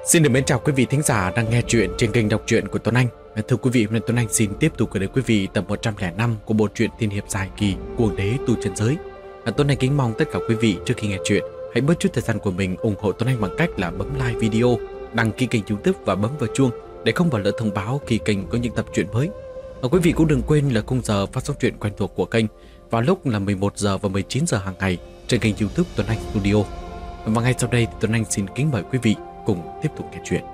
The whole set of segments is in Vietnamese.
Xin được mến chào quý vị thính giả đang nghe chuyện trên kênh đọc truyện của Tuấn Anh. Thưa quý vị, hôm nay Tuấn Anh xin tiếp tục gửi đến quý vị tập 105 của bộ truyện tiên hiệp dài kỳ Cuồng đế tu chân giới. Tuấn Anh kính mong tất cả quý vị trước khi nghe chuyện hãy bớt chút thời gian của mình ủng hộ Tuấn Anh bằng cách là bấm like video, đăng ký kênh YouTube và bấm vào chuông để không bỏ lỡ thông báo khi kênh có những tập truyện mới. Quý vị cũng đừng quên là khung giờ phát sóng truyện quen thuộc của kênh vào lúc là 11 giờ và 19 giờ hàng ngày trên kênh YouTube Tuấn Anh Studio. Và ngay sau đây thì Tuấn Anh xin kính mời quý vị cùng tiếp tục nghe chuyện.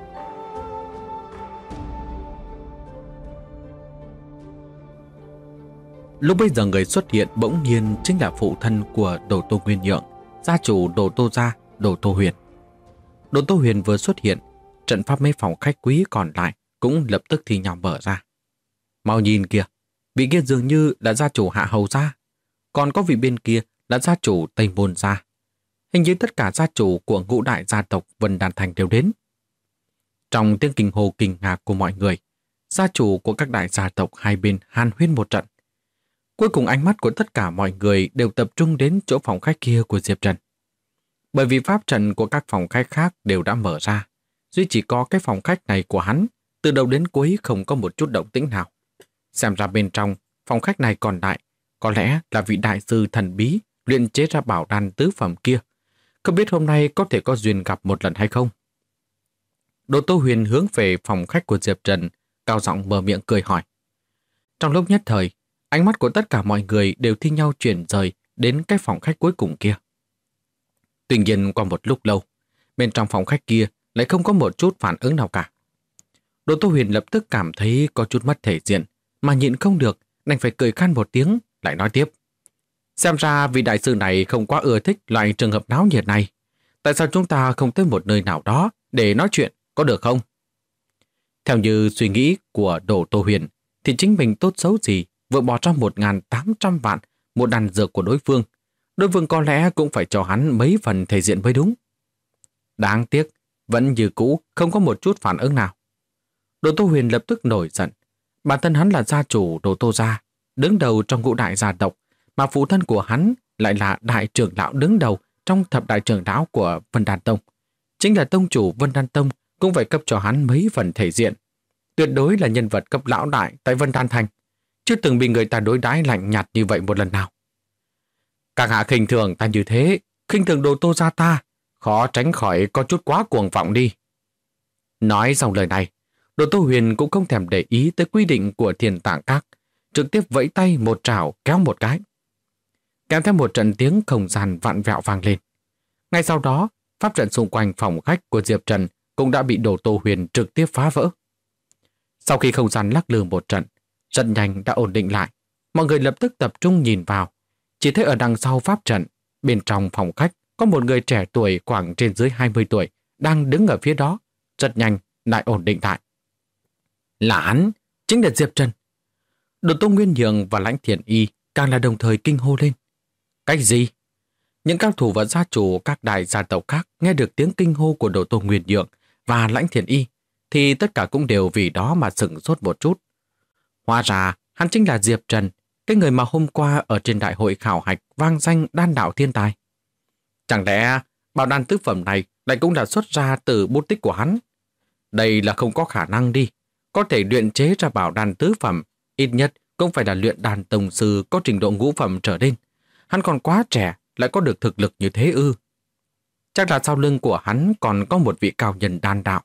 Lúc bây giờ người xuất hiện bỗng nhiên chính là phụ thân của Đồ Tô Nguyên Nhượng, gia chủ Đồ Tô gia, Đồ Tô Huyền. Đồ Tô Huyền vừa xuất hiện, trận pháp mấy phòng khách quý còn lại cũng lập tức thi nhau mở ra. Mau nhìn kìa, vị kia dường như là gia chủ Hạ Hầu gia, còn có vị bên kia là gia chủ Tây Môn gia. Hình như tất cả gia chủ của ngũ đại gia tộc Vân Đan Thành đều đến. Trong tiếng kinh hô kinh ngạc của mọi người, gia chủ của các đại gia tộc hai bên hàn huyên một trận. Cuối cùng ánh mắt của tất cả mọi người đều tập trung đến chỗ phòng khách kia của Diệp Trần. Bởi vì pháp trận của các phòng khách khác đều đã mở ra, duy chỉ có cái phòng khách này của hắn, từ đầu đến cuối không có một chút động tĩnh nào. Xem ra bên trong phòng khách này còn lại, có lẽ là vị đại sư thần bí luyện chế ra bảo đan tứ phẩm kia. Không biết hôm nay có thể có duyên gặp một lần hay không? Đồ Tô Huyền hướng về phòng khách của Diệp Trần, cao giọng mở miệng cười hỏi. Trong lúc nhất thời, ánh mắt của tất cả mọi người đều thi nhau chuyển rời đến cái phòng khách cuối cùng kia. Tuy nhiên qua một lúc lâu, bên trong phòng khách kia lại không có một chút phản ứng nào cả. Đồ Tô Huyền lập tức cảm thấy có chút mất thể diện, mà nhịn không được, đành phải cười khan một tiếng, lại nói tiếp. Xem ra vị đại sư này không quá ưa thích loại trường hợp náo nhiệt này. Tại sao chúng ta không tới một nơi nào đó để nói chuyện, có được không? Theo như suy nghĩ của Đồ Tô Huyền, thì chính mình tốt xấu gì vừa bỏ ra 1.800 vạn một đàn dược của đối phương. Đối phương có lẽ cũng phải cho hắn mấy phần thể diện mới đúng. Đáng tiếc, vẫn như cũ không có một chút phản ứng nào. Đồ Tô Huyền lập tức nổi giận. Bản thân hắn là gia chủ Đồ Tô gia, đứng đầu trong ngũ đại gia tộc, mà phụ thân của hắn lại là đại trưởng lão đứng đầu trong thập đại trưởng lão của Vân Đan Tông. Chính là tông chủ Vân Đan Tông cũng phải cấp cho hắn mấy phần thể diện. Tuyệt đối là nhân vật cấp lão đại tại Vân Đan Thành, chưa từng bị người ta đối đãi lạnh nhạt như vậy một lần nào. Các hạ khinh thường ta như thế, khinh thường Đồ Tô gia ta, khó tránh khỏi có chút quá cuồng vọng đi. Nói xong lời này, Đồ Tô Huyền cũng không thèm để ý tới quy định của Thiên Tạng Các, trực tiếp vẫy tay một trảo kéo một cái. Kèm theo một trận tiếng không gian vặn vẹo vang lên. Ngay sau đó, pháp trận xung quanh phòng khách của Diệp Trần cũng đã bị Đồ Tô Huyền trực tiếp phá vỡ. Sau khi không gian lắc lư một trận, rất nhanh đã ổn định lại. Mọi người lập tức tập trung nhìn vào. Chỉ thấy ở đằng sau pháp trận, bên trong phòng khách có một người trẻ tuổi khoảng trên dưới 20 tuổi đang đứng ở phía đó. Rất nhanh lại ổn định lại. Là hắn, chính là Diệp Trần. Đồ Tô Nguyên Nhượng và Lãnh Thiện Y càng là đồng thời kinh hô lên. Cái gì? Những cao thủ và gia chủ các đại gia tộc khác nghe được tiếng kinh hô của Đồ Tô Nguyên Nhượng và Lãnh Thiện Y thì tất cả cũng đều vì đó mà sửng sốt một chút. Hóa ra hắn chính là Diệp Trần, cái người mà hôm qua ở trên đại hội khảo hạch vang danh đan đạo thiên tài. Chẳng lẽ bảo đan tứ phẩm này lại cũng là xuất ra từ bút tích của hắn? Đây là không có khả năng đi. Có thể luyện chế ra bảo đan tứ phẩm, ít nhất cũng phải là luyện đan tông sư có trình độ ngũ phẩm trở lên. Hắn còn quá trẻ, lại có được thực lực như thế ư? Chắc là sau lưng của hắn còn có một vị cao nhân đan đạo.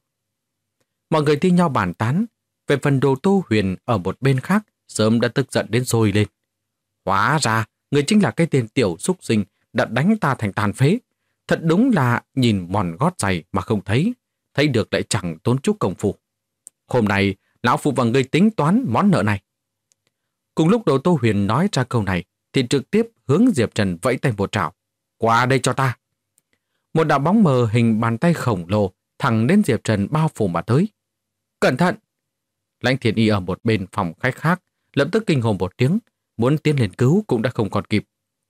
Mọi người thi nhau bàn tán. Về phần Đồ Tô Huyền ở một bên khác sớm đã tức giận đến sôi lên. Hóa ra, người chính là cái tên tiểu súc sinh đã đánh ta thành tàn phế. Thật đúng là nhìn mòn gót giày mà không thấy, thấy được lại chẳng tốn chút công phu. Hôm nay, lão phụ và người tính toán món nợ này. Cùng lúc Đồ Tô Huyền nói ra câu này, thì trực tiếp hướng Diệp Trần vẫy tay một trảo. Qua đây cho ta. Một đạo bóng mờ hình bàn tay khổng lồ thẳng đến Diệp Trần bao phủ mà tới. Cẩn thận! Lãnh Thiện Y ở một bên phòng khách khác lập tức kinh hồn một tiếng, muốn tiến lên cứu cũng đã không còn kịp.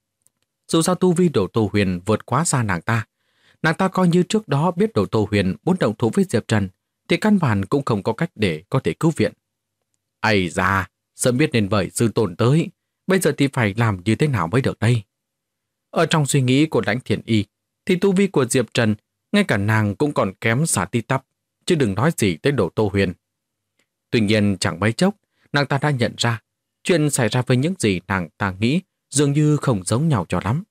Dù sao tu vi Đồ Tô Huyền vượt quá xa nàng ta coi như trước đó biết Đồ Tô Huyền muốn động thủ với Diệp Trần thì căn bản cũng không có cách để có thể cứu viện. Ây da, sớm biết nên vậy sư tồn tới, bây giờ thì phải làm như thế nào mới được đây? Ở trong suy nghĩ của Lãnh Thiện Y thì tu vi của Diệp Trần ngay cả nàng cũng còn kém xa tí tắp. chứ đừng nói gì tới Đồ Tô Huyền. Tuy nhiên chẳng mấy chốc, nàng ta đã nhận ra chuyện xảy ra với những gì nàng ta nghĩ dường như không giống nhau cho lắm.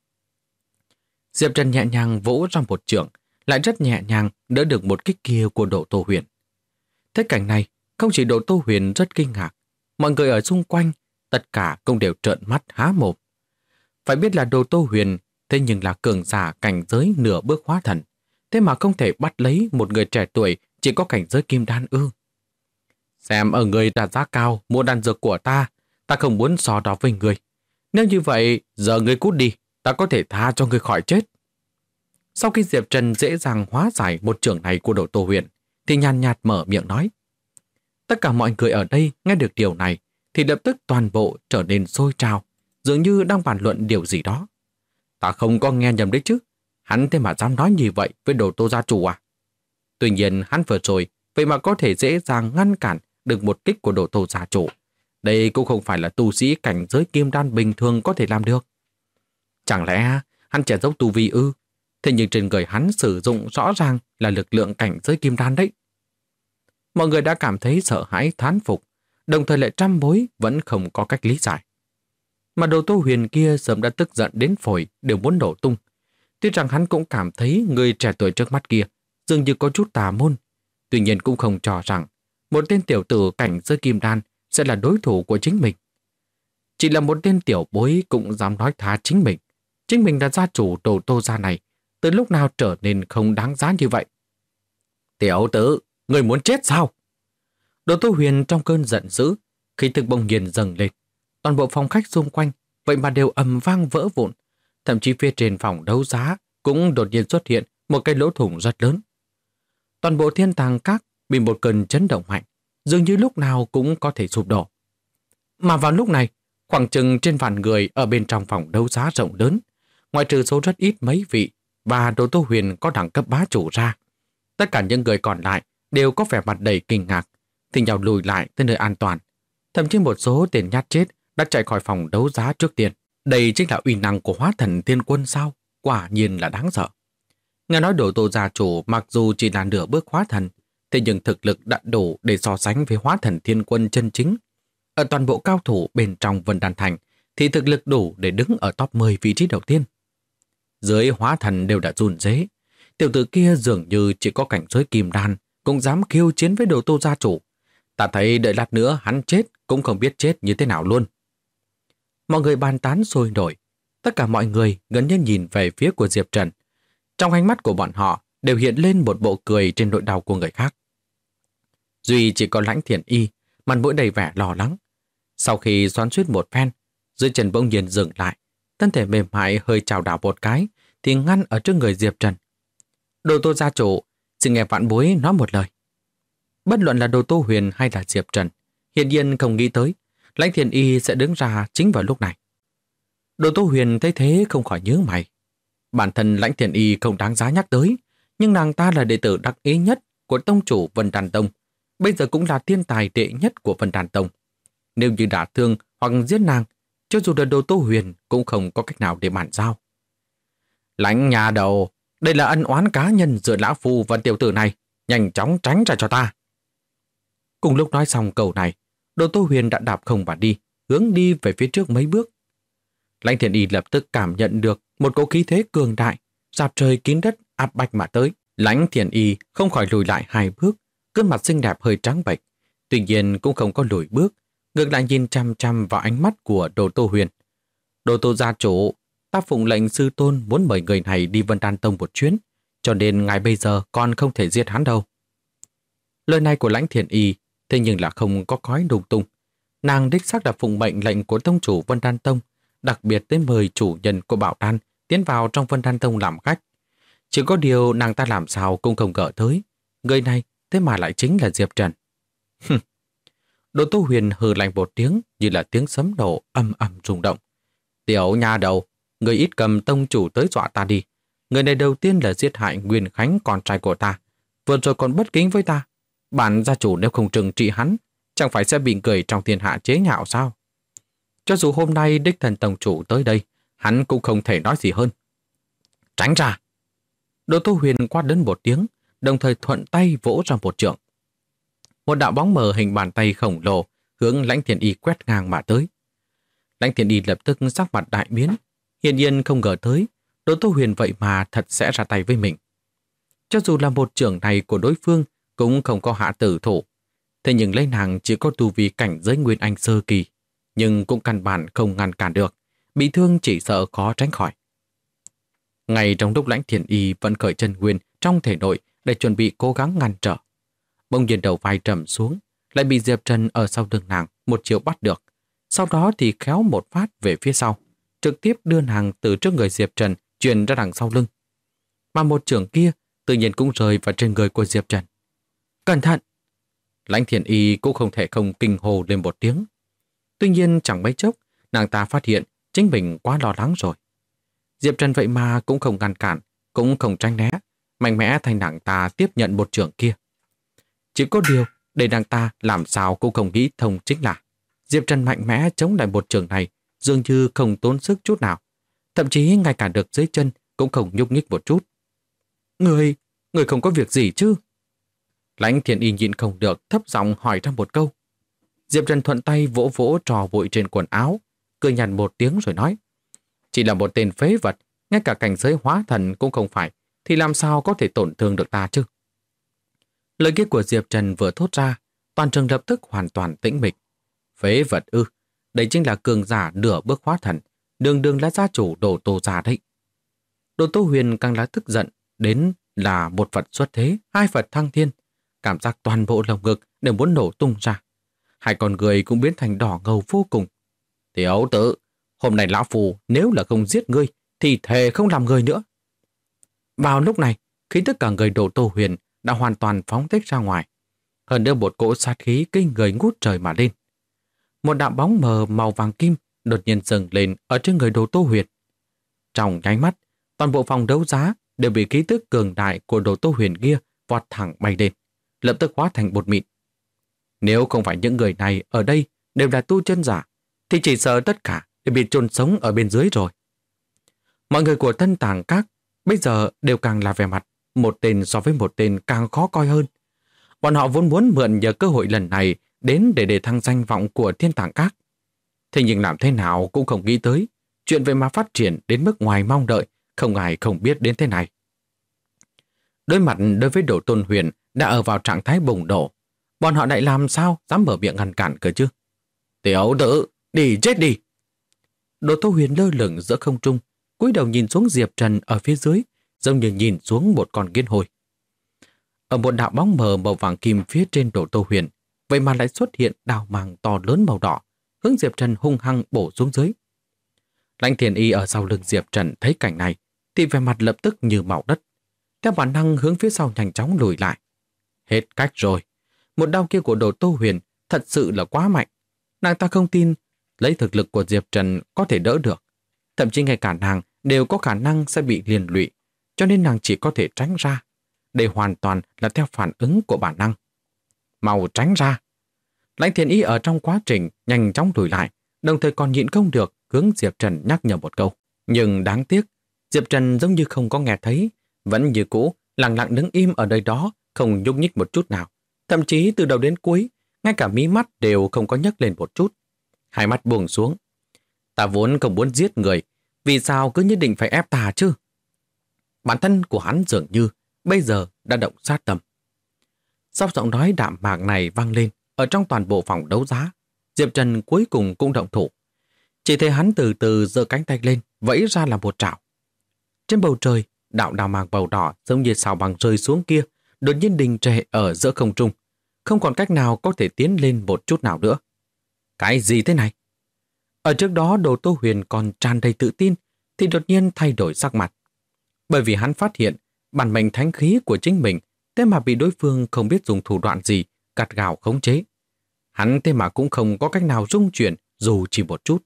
Diệp Trần nhẹ nhàng vỗ ra một chưởng, lại rất nhẹ nhàng đỡ được một kích kia của Đồ Tô Huyền. Thế cảnh này, không chỉ Đồ Tô Huyền rất kinh ngạc, mọi người ở xung quanh, tất cả cũng đều trợn mắt há mồm. Phải biết là Đồ Tô Huyền, thế nhưng là cường giả cảnh giới nửa bước hóa thần, thế mà không thể bắt lấy một người trẻ tuổi chỉ có cảnh giới kim đan ư. Xem ở người đặt giá cao mua đan dược của ta không muốn so đo với người. Nếu như vậy, giờ người cút đi, ta có thể tha cho người khỏi chết. Sau khi Diệp Trần dễ dàng hóa giải một chưởng này của Đồ Tô Huyền, thì nhàn nhạt mở miệng nói. Tất cả mọi người ở đây nghe được điều này, thì lập tức toàn bộ trở nên sôi trào, dường như đang bàn luận điều gì đó. Ta không có nghe nhầm đấy chứ, hắn thế mà dám nói như vậy với Đồ Tô gia chủ à? Tuy nhiên hắn vừa rồi, vậy mà có thể dễ dàng ngăn cản được một kích của Đồ Tô gia chủ. Đây cũng không phải là tu sĩ cảnh giới kim đan bình thường có thể làm được. Chẳng lẽ hắn che giấu tu vi ư? Thế nhưng trên người hắn sử dụng rõ ràng là lực lượng cảnh giới kim đan đấy. Mọi người đã cảm thấy sợ hãi thán phục, đồng thời lại trăm mối vẫn không có cách lý giải. Mà Đồ Tô Huyền kia sớm đã tức giận đến phổi đều muốn nổ tung. Tuy rằng hắn cũng cảm thấy người trẻ tuổi trước mắt kia dường như có chút tà môn, tuy nhiên cũng không cho rằng một tên tiểu tử cảnh giới kim đan sẽ là đối thủ của chính mình. Chỉ là một tên tiểu bối cũng dám nói thá chính mình. Chính mình là gia chủ Đồ Tô gia này, từ lúc nào trở nên không đáng giá như vậy. Tiểu tử, người muốn chết sao? Đồ Tô Huyền trong cơn giận dữ, khí thực bỗng nhiên dâng lên. Toàn bộ phòng khách xung quanh vậy mà đều ầm vang vỡ vụn. Thậm chí phía trên phòng đấu giá cũng đột nhiên xuất hiện một cái lỗ thủng rất lớn. Toàn bộ thiên tàng các bị một cơn chấn động mạnh, dường như lúc nào cũng có thể sụp đổ. Mà vào lúc này, khoảng chừng trên vạn người ở bên trong phòng đấu giá rộng lớn, ngoại trừ số rất ít mấy vị và Đồ Tô Huyền có đẳng cấp bá chủ ra, tất cả những người còn lại đều có vẻ mặt đầy kinh ngạc, thì nhau lùi lại tới nơi an toàn. Thậm chí một số tên nhát chết đã chạy khỏi phòng đấu giá trước tiên. Đây chính là uy năng của hóa thần thiên quân sao? Quả nhiên là đáng sợ. Nghe nói Đồ Tô gia chủ mặc dù chỉ là nửa bước hóa thần, thế nhưng thực lực đã đủ để so sánh với hóa thần thiên quân chân chính. Ở toàn bộ cao thủ bên trong Vân Đan Thành thì thực lực đủ để đứng ở top 10 vị trí đầu tiên. Dưới hóa thần đều đã run rế, tiểu tử kia dường như chỉ có cảnh giới kim đan cũng dám khiêu chiến với Đồ Tô gia chủ. Ta thấy đợi lát nữa hắn chết cũng không biết chết như thế nào luôn. Mọi người bàn tán sôi nổi, tất cả mọi người gần như nhìn về phía của Diệp Trần. Trong ánh mắt của bọn họ đều hiện lên một bộ cười trên nỗi đau của người khác. Duy chỉ có Lãnh Thiện Y, mặt mũi đầy vẻ lo lắng. Sau khi xoắn xuýt một phen, dưới chân bỗng nhiên dừng lại, thân thể mềm mại hơi chào đảo một cái, thì ngăn ở trước người Diệp Trần. Đồ Tô gia chủ, xin nghe vãn bối nói một lời. Bất luận là Đồ Tô Huyền hay là Diệp Trần, hiển nhiên không nghĩ tới Lãnh Thiện Y sẽ đứng ra chính vào lúc này. Đồ Tô Huyền thấy thế không khỏi nhướng mày. Bản thân Lãnh Thiện Y không đáng giá nhắc tới, nhưng nàng ta là đệ tử đắc ý nhất của tông chủ Vân Đan Tông, bây giờ cũng là thiên tài đệ nhất của Vân Đan Tông. Nếu như đả thương hoặc giết nàng, cho dù là Đồ Tô Huyền cũng không có cách nào để bàn giao. Lãnh nhà đầu, đây là ân oán cá nhân giữa lão phu và tiểu tử này, nhanh chóng tránh ra cho ta. Cùng lúc nói xong câu này, Đồ Tô Huyền đã đạp không và đi, hướng đi về phía trước mấy bước. Lãnh Thiện Y lập tức cảm nhận được một cỗ khí thế cường đại, rạp trời kín đất áp bách mà tới. Lãnh Thiện Y không khỏi lùi lại 2 bước, gương mặt xinh đẹp hơi trắng bệch, tuy nhiên cũng không có lùi bước, ngược lại nhìn chăm chăm vào ánh mắt của Đồ Tô Huyền. Đồ Tô gia chủ, ta phụng lệnh sư tôn muốn mời người này đi Vân Đan Tông một chuyến, cho nên ngài bây giờ còn không thể giết hắn đâu. Lời này của Lãnh Thiện Y thế nhưng là không có cói đùng tung. Nàng đích xác là phụng mệnh lệnh của tông chủ Vân Đan Tông, đặc biệt tới mời chủ nhân của Bảo Đan tiến vào trong Vân Đan Tông làm khách. Chỉ có điều nàng ta làm sao cũng không ngờ tới, người này thế mà lại chính là Diệp Trần. Đồ Tô Huyền hừ lạnh một tiếng như là tiếng sấm nổ ầm ầm rung động. Tiểu nha đầu, người ít cầm tông chủ tới dọa ta đi. Người này đầu tiên là giết hại Nguyên Khánh con trai của ta, vừa rồi còn bất kính với ta. Bản gia chủ nếu không trừng trị hắn, chẳng phải sẽ bị người trong thiên hạ chế nhạo sao? Cho dù hôm nay đích thần tông chủ tới đây, hắn cũng không thể nói gì hơn. Tránh ra! Đồ Tô Huyền quát đến một tiếng, đồng thời thuận tay vỗ ra một chưởng. Một đạo bóng mờ hình bàn tay khổng lồ hướng Lãnh Thiền Y quét ngang mà tới. Lãnh Thiền Y lập tức sắc mặt đại biến, hiển nhiên không ngờ tới Đỗ Tô Huyền vậy mà thật sẽ ra tay với mình. Cho dù là một chưởng này của đối phương cũng không có hạ tử thủ, thế nhưng lấy nàng chỉ có tu vi cảnh giới Nguyên Anh sơ kỳ, nhưng cũng căn bản không ngăn cản được, bị thương chỉ sợ khó tránh khỏi. Ngay trong lúc Lãnh Thiền Y vẫn khởi chân nguyên trong thể nội để chuẩn bị cố gắng ngăn trở, bỗng nhiên đầu vai trầm xuống, lại bị Diệp Trần ở sau lưng nàng một chiều bắt được, sau đó thì khéo một phát về phía sau, trực tiếp đưa nàng từ trước người Diệp Trần truyền ra đằng sau lưng. Mà một chưởng kia tự nhiên cũng rơi vào trên người của Diệp Trần. Cẩn thận! Lãnh Thiền Y cũng không thể không kinh hồ lên một tiếng. Tuy nhiên chẳng mấy chốc, nàng ta phát hiện chính mình quá lo lắng rồi. Diệp Trần vậy mà cũng không ngăn cản, cũng không tránh né, mạnh mẽ thay nàng ta tiếp nhận một chưởng kia. Chỉ có điều, để nàng ta làm sao cũng không nghĩ thông chính là Diệp Trần mạnh mẽ chống lại một chưởng này dường như không tốn sức chút nào, thậm chí ngay cả được dưới chân cũng không nhúc nhích một chút. Người không có việc gì chứ? Lãnh Thiền Y nhịn không được thấp giọng hỏi ra một câu. Diệp Trần thuận tay vỗ vỗ trò bụi trên quần áo, cười nhàn một tiếng rồi nói: chỉ là một tên phế vật, ngay cả cảnh giới hóa thần cũng không phải, thì làm sao có thể tổn thương được ta chứ? Lời kia của Diệp Trần vừa thốt ra, toàn trường lập tức hoàn toàn tĩnh mịch. Phế vật ư? Đây chính là cường giả nửa bước hóa thần, đường đường là gia chủ Đồ Tô gia đấy. Đồ Tô Huyền càng là tức giận, đến là một Phật xuất thế, hai Phật thăng thiên, cảm giác toàn bộ lồng ngực đều muốn nổ tung ra. Hai con người cũng biến thành đỏ ngầu vô cùng. Tiểu tử, hôm nay lão phù nếu là không giết ngươi thì thề không làm người nữa. Vào lúc này, khí tức cả người Đồ Tô Huyền đã hoàn toàn phóng thích ra ngoài. Hơn nữa một cỗ sát khí kinh người ngút trời mà lên. Một đạo bóng mờ màu vàng kim đột nhiên dâng lên ở trên người Đồ Tô Huyền. Trong nháy mắt, toàn bộ phòng đấu giá đều bị khí tức cường đại của Đồ Tô Huyền kia vọt thẳng bay lên, lập tức hóa thành bột mịn. Nếu không phải những người này ở đây đều là tu chân giả, thì chỉ sợ tất cả đều bị chôn sống ở bên dưới rồi. Mọi người của Tân Tàng Các bây giờ đều càng là vẻ mặt một tên so với một tên càng khó coi hơn. Bọn họ vốn muốn mượn nhờ cơ hội lần này đến để thăng danh vọng của Thiên Tàng Các. Thế nhưng làm thế nào cũng không nghĩ tới, chuyện về mà phát triển đến mức ngoài mong đợi, không ai không biết đến thế này. Đối mặt đối với Đồ Tôn Huyền đã ở vào trạng thái bùng nổ, bọn họ lại làm sao dám mở miệng ngăn cản cơ chứ? Tiểu tử, đi chết đi! Đồ Tô Huyền lơ lửng giữa không trung, cúi đầu nhìn xuống Diệp Trần ở phía dưới, giống như nhìn xuống một con kiến hôi. Ở một đạo bóng mờ màu vàng kim phía trên Đồ Tô Huyền, vậy mà lại xuất hiện đào màng to lớn màu đỏ, hướng Diệp Trần hung hăng bổ xuống dưới. Lãnh Thiền Y ở sau lưng Diệp Trần thấy cảnh này, thì vẻ mặt lập tức như màu đất. Theo bản năng hướng phía sau nhanh chóng lùi lại. Hết cách rồi. Một đao kia của Đồ Tô Huyền thật sự là quá mạnh. Nàng ta không tin lấy thực lực của Diệp Trần có thể đỡ được. Thậm chí ngay cả nàng đều có khả năng sẽ bị liên lụy, cho nên nàng chỉ có thể tránh ra. Đây hoàn toàn là theo phản ứng của bản năng. Mau tránh ra! Lãnh Thiền Y ở trong quá trình nhanh chóng lùi lại, đồng thời còn nhịn không được hướng Diệp Trần nhắc nhở một câu. Nhưng đáng tiếc, Diệp Trần giống như không có nghe thấy, vẫn như cũ lặng lặng đứng im ở nơi đó, không nhúc nhích một chút nào. Thậm chí từ đầu đến cuối, ngay cả mí mắt đều không có nhấc lên một chút. Hai mắt buông xuống. Ta vốn không muốn giết người, vì sao cứ nhất định phải ép ta chứ? Bản thân của hắn dường như bây giờ đã động sát tâm. Sau giọng nói đạm mạc này vang lên ở trong toàn bộ phòng đấu giá, Diệp Trần cuối cùng cũng động thủ. Chỉ thấy hắn từ từ giơ cánh tay lên, vẫy ra là một trảo. Trên bầu trời, đạo đào màng màu đỏ giống như sao băng rơi xuống kia, đột nhiên đình trệ ở giữa không trung, không còn cách nào có thể tiến lên một chút nào nữa. Cái gì thế này? Ở trước đó Đồ Tô Huyền còn tràn đầy tự tin, thì đột nhiên thay đổi sắc mặt. Bởi vì hắn phát hiện bản mệnh thánh khí của chính mình thế mà bị đối phương không biết dùng thủ đoạn gì gắt gao khống chế. Hắn thế mà cũng không có cách nào rung chuyển dù chỉ một chút.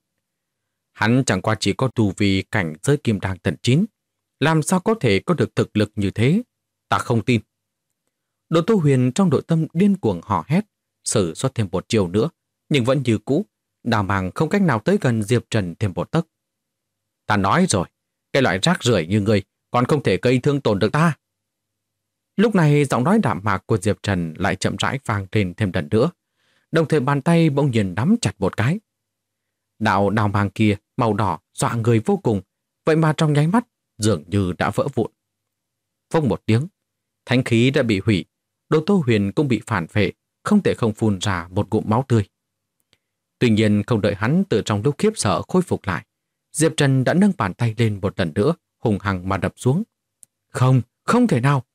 Hắn chẳng qua chỉ có tu vi cảnh giới kim đan tận 9, làm sao có thể có được thực lực như thế? Ta không tin. Đồ Tô Huyền trong nội tâm điên cuồng hò hét, sử xuất thêm một chiều nữa, nhưng vẫn như cũ, đào màng không cách nào tới gần Diệp Trần thêm một tấc. Ta nói rồi, cái loại rác rưởi như ngươi còn không thể gây thương tổn được ta. Lúc này giọng nói đạm mạc của Diệp Trần lại chậm rãi vang lên thêm lần nữa. Đồng thời bàn tay bỗng nhiên nắm chặt một cái. Đạo đào mang kia màu đỏ dọa người vô cùng, vậy mà trong nháy mắt dường như đã vỡ vụn. Phốc một tiếng, thánh khí đã bị hủy, Đồ Tô Huyền cũng bị phản phệ, không thể không phun ra một ngụm máu tươi. Tuy nhiên không đợi hắn từ trong lúc khiếp sợ khôi phục lại, Diệp Trần đã nâng bàn tay lên một lần nữa, hùng hăng mà đập xuống. Không, không thể nào!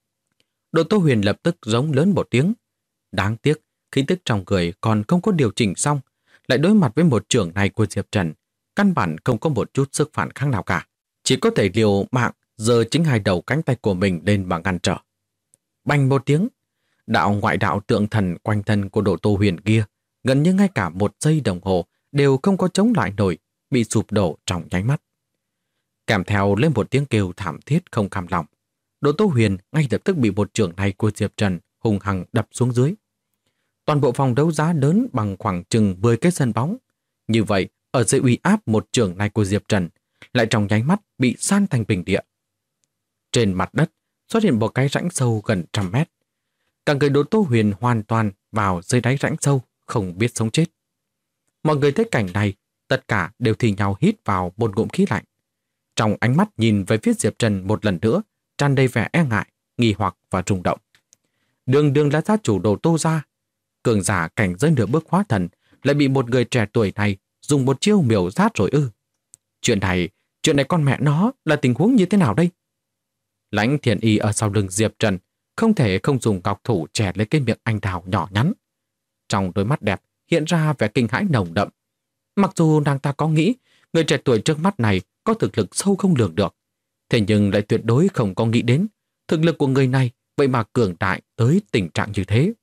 Đồ Tô Huyền lập tức giống lớn một tiếng. Đáng tiếc, khí tức trong người còn không có điều chỉnh xong, lại đối mặt với một trưởng này của Diệp Trần, căn bản không có một chút sức phản kháng nào cả. Chỉ có thể liều mạng giơ chính hai đầu cánh tay của mình lên mà ngăn trở. Bành một tiếng, đạo ngoại đạo tượng thần quanh thân của Đồ Tô Huyền kia, gần như ngay cả một giây đồng hồ đều không có chống lại nổi, bị sụp đổ trong nháy mắt. Kèm theo lên một tiếng kêu thảm thiết không cam lòng, Đồ Tô Huyền ngay lập tức bị một trưởng này của Diệp Trần hung hăng đập xuống dưới. Toàn bộ phòng đấu giá lớn bằng khoảng chừng 10 cái sân bóng. Như vậy, ở dưới uy áp một trưởng này của Diệp Trần, lại trong nháy mắt bị san thành bình địa. Trên mặt đất xuất hiện một cái rãnh sâu gần 100 mét. Cả người Đồ Tô Huyền hoàn toàn vào dưới đáy rãnh sâu, không biết sống chết. Mọi người thấy cảnh này, tất cả đều thì nhau hít vào một ngụm khí lạnh. Trong ánh mắt nhìn về phía Diệp Trần một lần nữa, tràn đầy vẻ e ngại, nghi hoặc và rung động. Đường đường là gia chủ Đồ Tô gia, cường giả cảnh giới nửa bước hóa thần, lại bị một người trẻ tuổi này dùng một chiêu miểu sát rồi ư? Chuyện này con mẹ nó là tình huống như thế nào đây? Lãnh Thiền Y ở sau lưng Diệp Trần không thể không dùng ngọc thủ chè lấy cái miệng anh đào nhỏ nhắn. Trong đôi mắt đẹp hiện ra vẻ kinh hãi nồng đậm. Mặc dù nàng ta có nghĩ người trẻ tuổi trước mắt này có thực lực sâu không lường được, thế nhưng lại tuyệt đối không có nghĩ đến thực lực của người này vậy mà cường đại tới tình trạng như thế.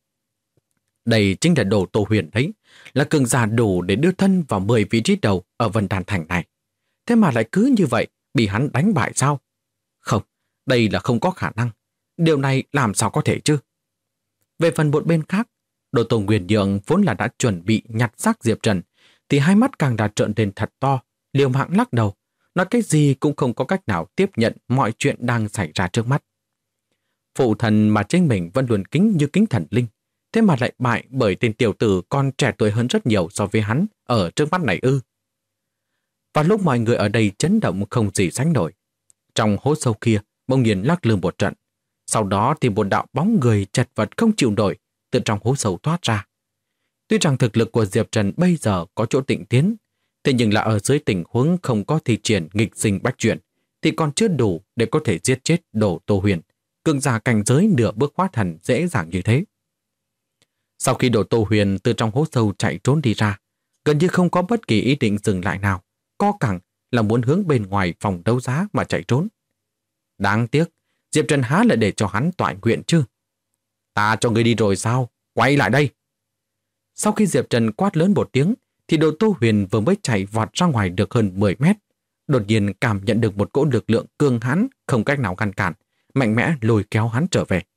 Đây chính là Đồ Tô Huyền đấy, là cường giả đủ để đưa thân vào 10 vị trí đầu ở Vân Đan Thành này. Thế mà lại cứ như vậy bị hắn đánh bại sao? Không, đây là không có khả năng. Điều này làm sao có thể chứ? Về phần một bên khác, Đồ Tô Nguyên Nhượng vốn là đã chuẩn bị nhặt xác Diệp Trần, thì hai mắt càng đã trợn lên thật to, liều mạng lắc đầu, nói cái gì cũng không có cách nào tiếp nhận mọi chuyện đang xảy ra trước mắt. Phụ thần mà chính mình vẫn luôn kính như kính thần linh, thế mà lại bại bởi tên tiểu tử còn trẻ tuổi hơn rất nhiều so với hắn ở trước mắt này ư? Và lúc mọi người ở đây chấn động không gì sánh nổi, trong hố sâu kia bỗng nhiên lắc lư một trận, sau đó thì một đạo bóng người chật vật không chịu nổi từ trong hố sâu thoát ra. Tuy rằng thực lực của Diệp Trần bây giờ có chỗ tịnh tiến, thế nhưng là ở dưới tình huống không có thi triển nghịch sinh bách chuyển, thì còn chưa đủ để có thể giết chết Đồ Tô Huyền, cường giả cảnh giới nửa bước hóa thần dễ dàng như thế. Sau khi Đồ Tô Huyền từ trong hố sâu chạy trốn đi ra, gần như không có bất kỳ ý định dừng lại nào, co cẳng là muốn hướng bên ngoài phòng đấu giá mà chạy trốn. Đáng tiếc, Diệp Trần há lại để cho hắn toại nguyện chứ? Ta cho ngươi đi rồi sao? Quay lại đây! Sau khi Diệp Trần quát lớn một tiếng, thì Đồ Tô Huyền vừa mới chạy vọt ra ngoài được hơn 10 mét. Đột nhiên cảm nhận được một cỗ lực lượng cường hãn không cách nào ngăn cản, mạnh mẽ lôi kéo hắn trở về.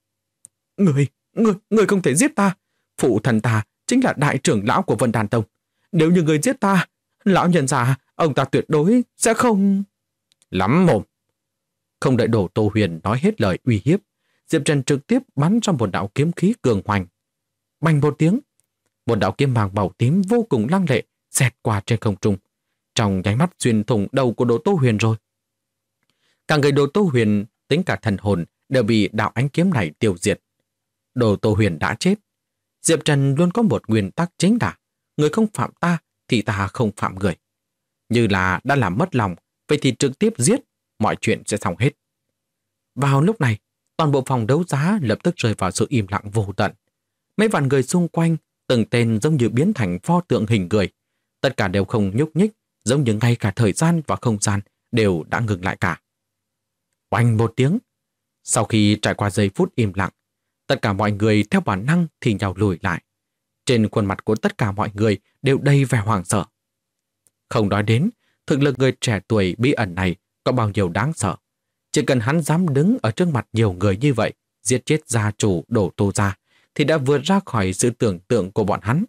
Ngươi không thể giết ta! Phụ thần ta chính là đại trưởng lão của Vân Đan Tông. Nếu như ngươi giết ta, lão nhân già, ông ta tuyệt đối sẽ không... Lắm mồm! Không đợi Đồ Tô Huyền nói hết lời uy hiếp, Diệp Trần trực tiếp bắn ra một đạo kiếm khí cường hoành. Bành một tiếng, một đạo kiếm vàng màu tím vô cùng lăng lệ xẹt qua trên không trung, trong nháy mắt xuyên thủng đầu của Đồ Tô Huyền rồi. Cả người Đồ Tô Huyền, tính cả thần hồn đều bị đạo ánh kiếm này tiêu diệt. Đồ Tô Huyền đã chết. Diệp Trần luôn có một nguyên tắc chính là người không phạm ta thì ta không phạm người. Như là đã làm mất lòng, vậy thì trực tiếp giết, mọi chuyện sẽ xong hết. Vào lúc này, toàn bộ phòng đấu giá lập tức rơi vào sự im lặng vô tận. Mấy vạn người xung quanh, từng tên giống như biến thành pho tượng hình người. Tất cả đều không nhúc nhích, giống như ngay cả thời gian và không gian đều đã ngừng lại cả. Oanh một tiếng. Sau khi trải qua giây phút im lặng, tất cả mọi người theo bản năng thì nhào lùi lại. Trên khuôn mặt của tất cả mọi người đều đầy vẻ hoảng sợ. Không nói đến, thực lực người trẻ tuổi bí ẩn này có bao nhiêu đáng sợ. Chỉ cần hắn dám đứng ở trước mặt nhiều người như vậy, giết chết gia chủ Đồ Tô gia, thì đã vượt ra khỏi sự tưởng tượng của bọn hắn.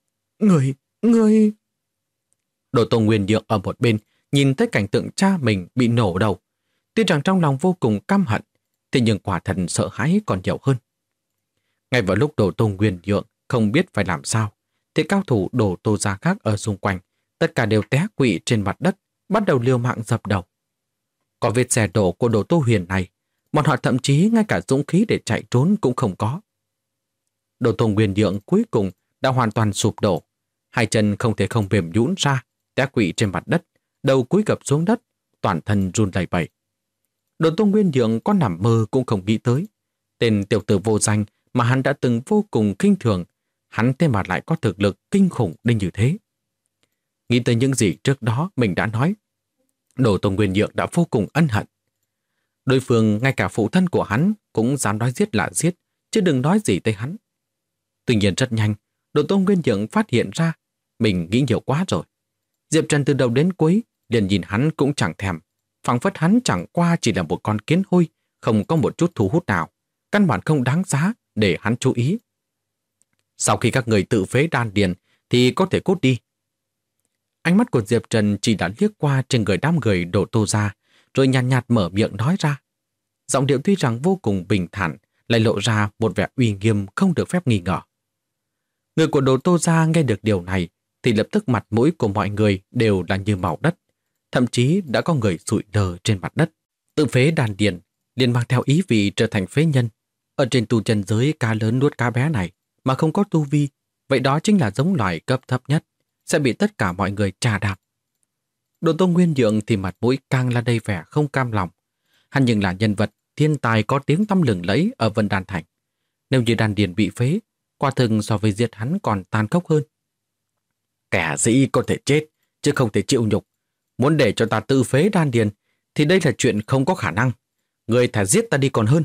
Người... Đồ Tô Nguyên Nhượng ở một bên, nhìn thấy cảnh tượng cha mình bị nổ đầu. Tuy rằng trong lòng vô cùng căm hận, thế nhưng quả thật sợ hãi còn nhiều hơn. Ngay vào lúc Đồ Tô Nguyên Nhượng không biết phải làm sao, thì cao thủ Đồ Tô gia khác ở xung quanh, tất cả đều té quỵ trên mặt đất, bắt đầu liều mạng dập đầu. Có vết xe đổ của Đồ Tô Huyền này, bọn họ thậm chí ngay cả dũng khí để chạy trốn cũng không có. Đồ Tô Nguyên Nhượng cuối cùng đã hoàn toàn sụp đổ, hai chân không thể không mềm nhũn ra, té quỵ trên mặt đất, đầu cúi gập xuống đất, toàn thân run lẩy bẩy. Đồ Tô Nguyên Nhượng có nằm mơ cũng không nghĩ tới, tên tiểu tử vô danh mà hắn đã từng vô cùng khinh thường, hắn thế mà lại có thực lực kinh khủng đến như thế. Nghĩ tới những gì trước đó mình đã nói, Đồ Tô Nguyên Nhượng đã vô cùng ân hận. Đối phương ngay cả phụ thân của hắn cũng dám nói giết là giết, chứ đừng nói gì tới hắn. Tuy nhiên rất nhanh, Đồ Tô Nguyên Nhượng phát hiện ra mình nghĩ nhiều quá rồi. Diệp Trần từ đầu đến cuối liền nhìn hắn cũng chẳng thèm, phảng phất hắn chẳng qua chỉ là một con kiến hôi, không có một chút thu hút nào, căn bản không đáng giá để hắn chú ý. Sau khi các người tự phế đan điền thì có thể cút đi. Ánh mắt của Diệp Trần chỉ đã liếc qua trên người đám người Đồ Tô gia, rồi nhàn nhạt mở miệng nói ra. Giọng điệu tuy rằng vô cùng bình thản, lại lộ ra một vẻ uy nghiêm không được phép nghi ngờ. Người của Đồ Tô gia nghe được điều này thì lập tức mặt mũi của mọi người đều là như màu đất, thậm chí đã có người sụi lơ trên mặt đất. Tự phế đan điền liền mang theo ý vị trở thành phế nhân. Ở trên tu chân giới cá lớn nuốt cá bé này mà không có tu vi, vậy đó chính là giống loài cấp thấp nhất, sẽ bị tất cả mọi người trà đạp. Đồ Tô Nguyên Nhượng thì mặt mũi càng là đầy vẻ không cam lòng. Hắn nhưng là nhân vật thiên tài có tiếng tăm lừng lẫy ở Vân Đan Thành. Nếu như đan điền bị phế, quả thực so với giết hắn còn tàn khốc hơn. Kẻ sĩ có thể chết, chứ không thể chịu nhục. Muốn để cho ta tự phế đan điền, thì đây là chuyện không có khả năng. Người thà giết ta đi còn hơn.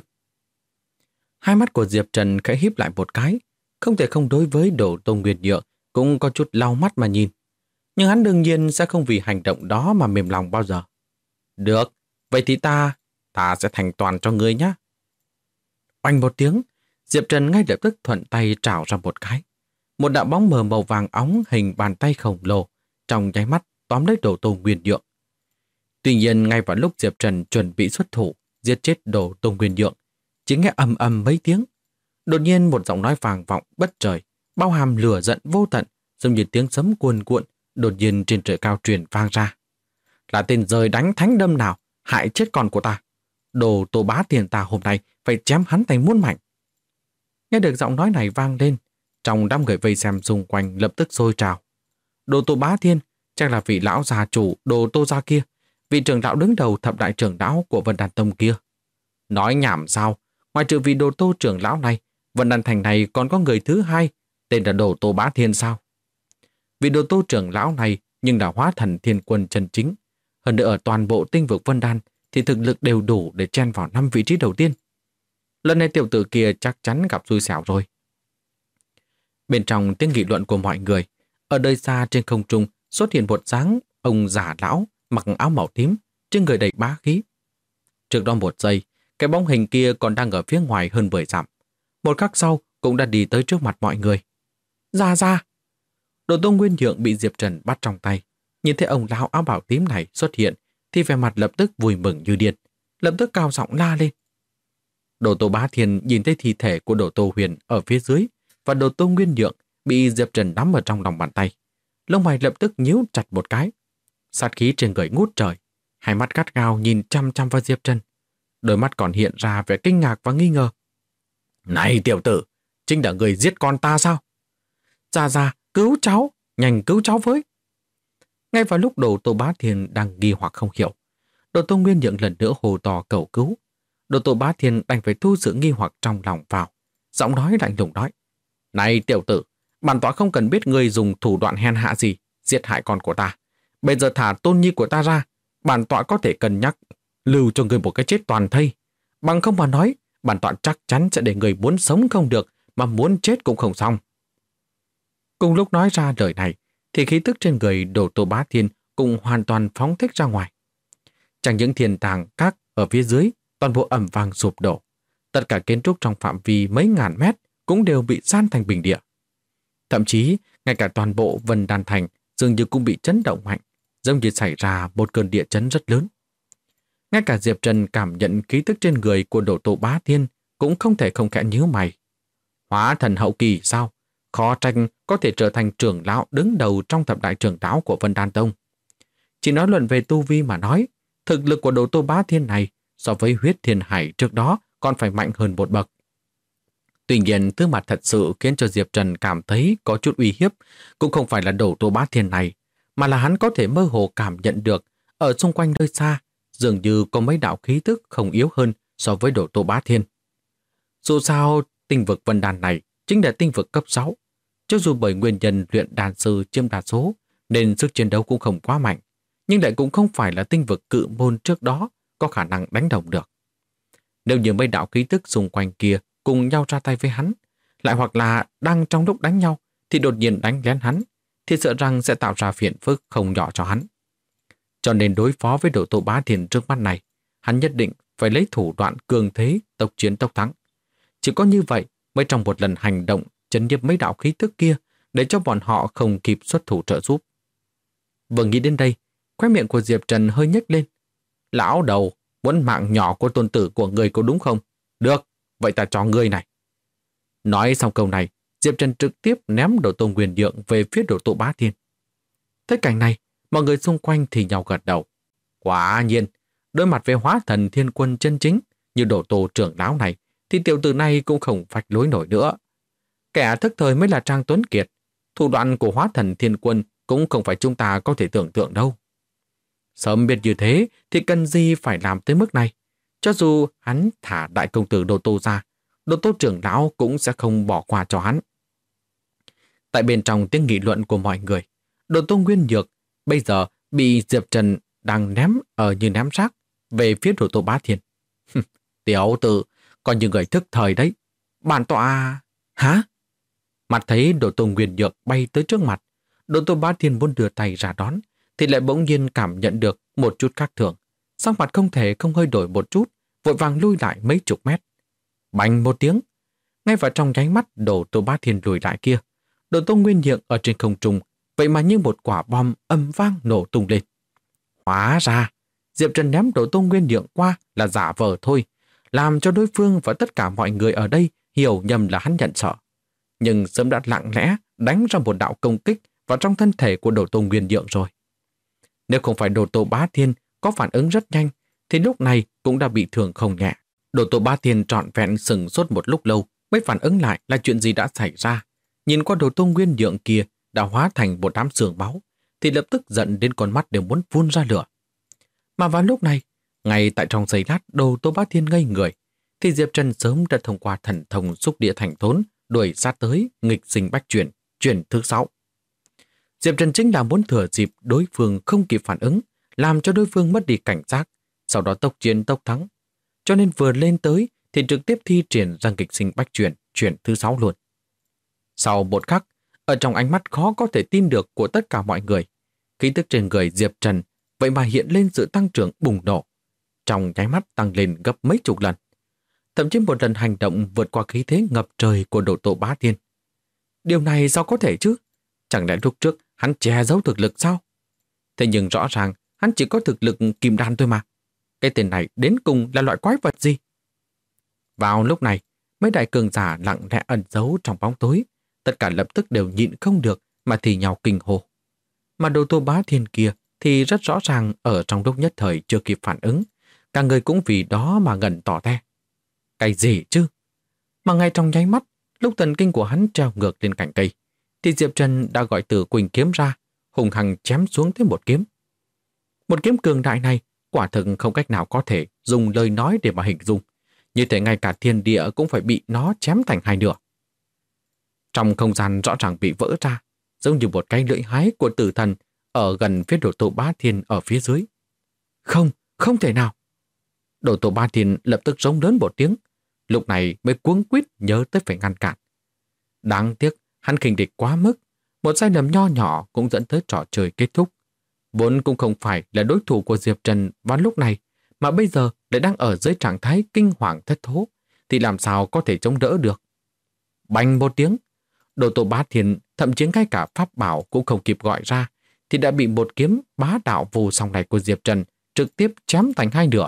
Hai mắt của Diệp Trần khẽ híp lại một cái, không thể không đối với Đồ Tô Nguyên Nhượng cũng có chút lau mắt mà nhìn. Nhưng hắn đương nhiên sẽ không vì hành động đó mà mềm lòng bao giờ. Được, vậy thì ta sẽ thành toàn cho ngươi nhé. Oanh một tiếng, Diệp Trần ngay lập tức thuận tay trảo ra một cái. Một đạo bóng mờ màu vàng óng hình bàn tay khổng lồ, trong nháy mắt tóm lấy Đồ Tô Nguyên Nhượng. Tuy nhiên ngay vào lúc Diệp Trần chuẩn bị xuất thủ, giết chết Đồ Tô Nguyên Nhượng, chỉ nghe ầm ầm mấy tiếng. Đột nhiên một giọng nói vang vọng bất trời, bao hàm lửa giận vô tận, giống như tiếng sấm cuồn cuộn, đột nhiên trên trời cao truyền vang ra. Là tên rời đánh thánh đâm nào hại chết con của ta. Đồ Tô Bá Thiên ta hôm nay phải chém hắn thành muôn mảnh. Nghe được giọng nói này vang lên, trong đám người vây xem xung quanh lập tức sôi trào. Đồ Tô Bá Thiên chắc là vị lão gia chủ Đồ Tô gia kia, vị trưởng lão đứng đầu thập đại trưởng lão của Vân Đan Tông kia. Nói nhảm sao, ngoài trừ vị Đồ Tô trưởng lão này, Vân Đan Thành này còn có người thứ hai, tên là Đồ Tô Bá Thiên sao? Vị Đồ Tô trưởng lão này nhưng là hóa thần thiên quân chân chính. Hơn nữa ở toàn bộ tinh vực Vân Đan thì thực lực đều đủ để chen vào 5 vị trí đầu tiên. Lần này tiểu tử kia chắc chắn gặp xui xẻo rồi. Bên trong tiếng nghị luận của mọi người, ở nơi xa trên không trung xuất hiện một dáng ông già lão mặc áo màu tím, trên người đầy bá khí. Trước đó một giây, cái bóng hình kia còn đang ở phía ngoài hơn 10 dặm. Một khắc sau cũng đã đi tới trước mặt mọi người. Ra! Đồ Tô Nguyên Nhượng bị Diệp Trần bắt trong tay. Nhìn thấy ông lão áo bảo tím này xuất hiện thì vẻ mặt lập tức vui mừng như điên, lập tức cao giọng la lên. Đồ Tô Bá Thiên nhìn thấy thi thể của Đồ Tô Huyền ở phía dưới và Đồ Tô Nguyên Nhượng bị Diệp Trần nắm ở trong lòng bàn tay. Lông mày lập tức nhíu chặt một cái. Sát khí trên người ngút trời, hai mắt gắt gao nhìn chăm chăm vào Diệp Trần. Đôi mắt còn hiện ra vẻ kinh ngạc và nghi ngờ. Này tiểu tử, chính là người giết con ta sao? Ra, cứu cháu, nhanh cứu cháu với. Ngay vào lúc Đồ Tô Bá Thiên đang nghi hoặc không hiểu, Đồ Tô Nguyên Nhượng lần nữa hô to cầu cứu. Đồ Tô Bá Thiên đành phải thu sự nghi hoặc trong lòng vào, giọng nói lạnh lùng nói. Này tiểu tử, bản tọa không cần biết ngươi dùng thủ đoạn hèn hạ gì giết hại con của ta. Bây giờ thả tôn nhi của ta ra, bản tọa có thể cân nhắc lưu cho ngươi một cái chết toàn thây. Bằng không mà nói, bản tọa chắc chắn sẽ để người muốn sống không được, mà muốn chết cũng không xong. Cùng lúc nói ra lời này, thì khí tức trên người Đồ Tô Bá Thiên cũng hoàn toàn phóng thích ra ngoài. Chẳng những thiên tàng các ở phía dưới, toàn bộ ầm vang sụp đổ. Tất cả kiến trúc trong phạm vi mấy ngàn mét cũng đều bị san thành bình địa. Thậm chí, ngay cả toàn bộ Vân Đan Thành dường như cũng bị chấn động mạnh, giống như xảy ra một cơn địa chấn rất lớn. Ngay cả Diệp Trần cảm nhận khí tức trên người của Đổ Tô Bá Thiên cũng không thể không khẽ nhíu mày. Hóa thần hậu kỳ sao? Khó tranh có thể trở thành trưởng lão đứng đầu trong thập đại trưởng lão của Vân Đan Tông. Chỉ nói luận về tu vi mà nói, thực lực của Đổ Tô Bá Thiên này so với Huyết Thiên Hải trước đó còn phải mạnh hơn một bậc. Tuy nhiên, thứ mặt thật sự khiến cho Diệp Trần cảm thấy có chút uy hiếp cũng không phải là Đổ Tô Bá Thiên này, mà là hắn có thể mơ hồ cảm nhận được ở xung quanh nơi xa dường như có mấy đạo khí tức không yếu hơn so với Đổ Tô Bá Thiên. Dù sao, tinh vực Vân Đan này chính là tinh vực cấp 6. Cho dù bởi nguyên nhân luyện đan sư chiếm đa số nên sức chiến đấu cũng không quá mạnh, nhưng lại cũng không phải là tinh vực cự môn trước đó có khả năng đánh đồng được. Nếu như mấy đạo khí tức xung quanh kia cùng nhau ra tay với hắn, lại hoặc là đang trong lúc đánh nhau thì đột nhiên đánh lén hắn, thì sợ rằng sẽ tạo ra phiền phức không nhỏ cho hắn. Cho nên đối phó với Đổ Tô Bá Thiên trước mắt này, hắn nhất định phải lấy thủ đoạn cường thế, tốc chiến tốc thắng. Chỉ có như vậy mới trong một lần hành động chấn nhiếp mấy đạo khí tức kia để cho bọn họ không kịp xuất thủ trợ giúp. Vừa nghĩ đến đây, khóe miệng của Diệp Trần hơi nhếch lên. Lão đầu, muốn mạng nhỏ của tôn tử của người có đúng không? Được, vậy ta cho ngươi này. Nói xong câu này, Diệp Trần trực tiếp ném Đổ Tô Nguyên Nhượng về phía Đổ Tô Bá Thiên. Thấy cảnh này, mọi người xung quanh thì nhau gật đầu. Quả nhiên, đối mặt với hóa thần thiên quân chân chính như Đổ Tô trưởng lão này, thì tiểu tử này cũng không phách lối nổi nữa. Kẻ thức thời mới là Trang Tuấn Kiệt. Thủ đoạn của hóa thần thiên quân cũng không phải chúng ta có thể tưởng tượng đâu. Sớm biết như thế thì cần gì phải làm tới mức này. Cho dù hắn thả đại công tử Đổ Tô ra, Đổ Tô trưởng lão cũng sẽ không bỏ qua cho hắn. Tại bên trong tiếng nghị luận của mọi người, Đổ Tô Nguyên Nhược bây giờ bị Diệp Trần đang ném ở như ném rác về phía Đổ Tô Bá Thiên. Tiểu tử, còn như người thức thời đấy. Bản tọa... Hả? Mặt thấy Đổ Tô Nguyên Nhược bay tới trước mặt, Đổ Tô Bá Thiên muốn đưa tay ra đón, thì lại bỗng nhiên cảm nhận được một chút khác thường. Sắc mặt không thể không hơi đổi một chút, vội vàng lui lại mấy chục mét. Bành một tiếng, ngay vào trong nháy mắt Đổ Tô Bá Thiên lùi lại kia, Đổ Tô Nguyên Nhượng ở trên không trung, vậy mà như một quả bom âm vang nổ tung lên. Hóa ra, Diệp Trần ném Đổ Tô Nguyên Nhượng qua là giả vờ thôi, làm cho đối phương và tất cả mọi người ở đây hiểu nhầm là hắn nhận sợ. Nhưng sớm đã lặng lẽ đánh ra một đạo công kích vào trong thân thể của Đổ Tô Nguyên Nhượng rồi. Nếu không phải Đổ Tô Bá Thiên có phản ứng rất nhanh, thì lúc này cũng đã bị thương không nhẹ. Đổ Tô Bá Thiên trọn vẹn sừng sốt một lúc lâu mới phản ứng lại là chuyện gì đã xảy ra. Nhìn qua Đổ Tô Nguyên Nhượng kia đã hóa thành một đám sương máu, thì lập tức giận đến con mắt đều muốn phun ra lửa. Mà vào lúc này, ngay tại trong giây lát Đổ Tô Bá Thiên ngây người, thì Diệp Trần sớm đã thông qua thần thông xúc địa thành thốn đuổi sát tới nghịch sinh bách chuyển, chuyển thứ 6. Diệp Trần chính là muốn thừa dịp đối phương không kịp phản ứng, làm cho đối phương mất đi cảnh giác, sau đó tốc chiến tốc thắng. Cho nên vừa lên tới thì trực tiếp thi triển ra nghịch sinh bách chuyển, chuyển thứ 6 luôn. Sau một khắc, ở trong ánh mắt khó có thể tin được của tất cả mọi người, khí tức trên người Diệp Trần vậy mà hiện lên sự tăng trưởng bùng nổ, trong nháy mắt tăng lên gấp mấy chục lần. Thậm chí một lần hành động vượt qua khí thế ngập trời của Đổ Tô Bá Thiên. Điều này sao có thể chứ? Chẳng lẽ lúc trước hắn che giấu thực lực sao? Thế nhưng rõ ràng hắn chỉ có thực lực kim đan thôi mà. Cái tên này đến cùng là loại quái vật gì? Vào lúc này, mấy đại cường giả lặng lẽ ẩn giấu trong bóng tối, tất cả lập tức đều nhịn không được mà thì nhau kinh hô. Mà Đổ Tô Bá Thiên kia thì rất rõ ràng ở trong lúc nhất thời chưa kịp phản ứng, cả người cũng vì đó mà ngẩn tỏ te. Cái gì chứ? Mà ngay trong nháy mắt, lúc thần kinh của hắn treo ngược lên cành cây, thì Diệp Trần đã gọi Tử Quỳnh kiếm ra, hùng hăng chém xuống tới một kiếm. Một kiếm cường đại này quả thực không cách nào có thể dùng lời nói để mà hình dung, như thể ngay cả thiên địa cũng phải bị nó chém thành hai nửa. Trong không gian rõ ràng bị vỡ ra, giống như một cái lưỡi hái của tử thần ở gần phía Đổ Tô Bá Thiên ở phía dưới. Không, không thể nào! Đổ Tô Bá Thiên lập tức rống lớn một tiếng, lúc này mới cuống quýt nhớ tới phải ngăn cản. Đáng tiếc, hắn khinh địch quá mức, một sai lầm nho nhỏ cũng dẫn tới trò chơi kết thúc. Vốn cũng không phải là đối thủ của Diệp Trần vào lúc này, mà bây giờ lại đang ở dưới trạng thái kinh hoàng thất thố, thì làm sao có thể chống đỡ được. Bành một tiếng, Đổ Tô Bá Thiên thậm chí ngay cả pháp bảo cũng không kịp gọi ra, thì đã bị một kiếm bá đạo vô song này của Diệp Trần trực tiếp chém thành hai nửa,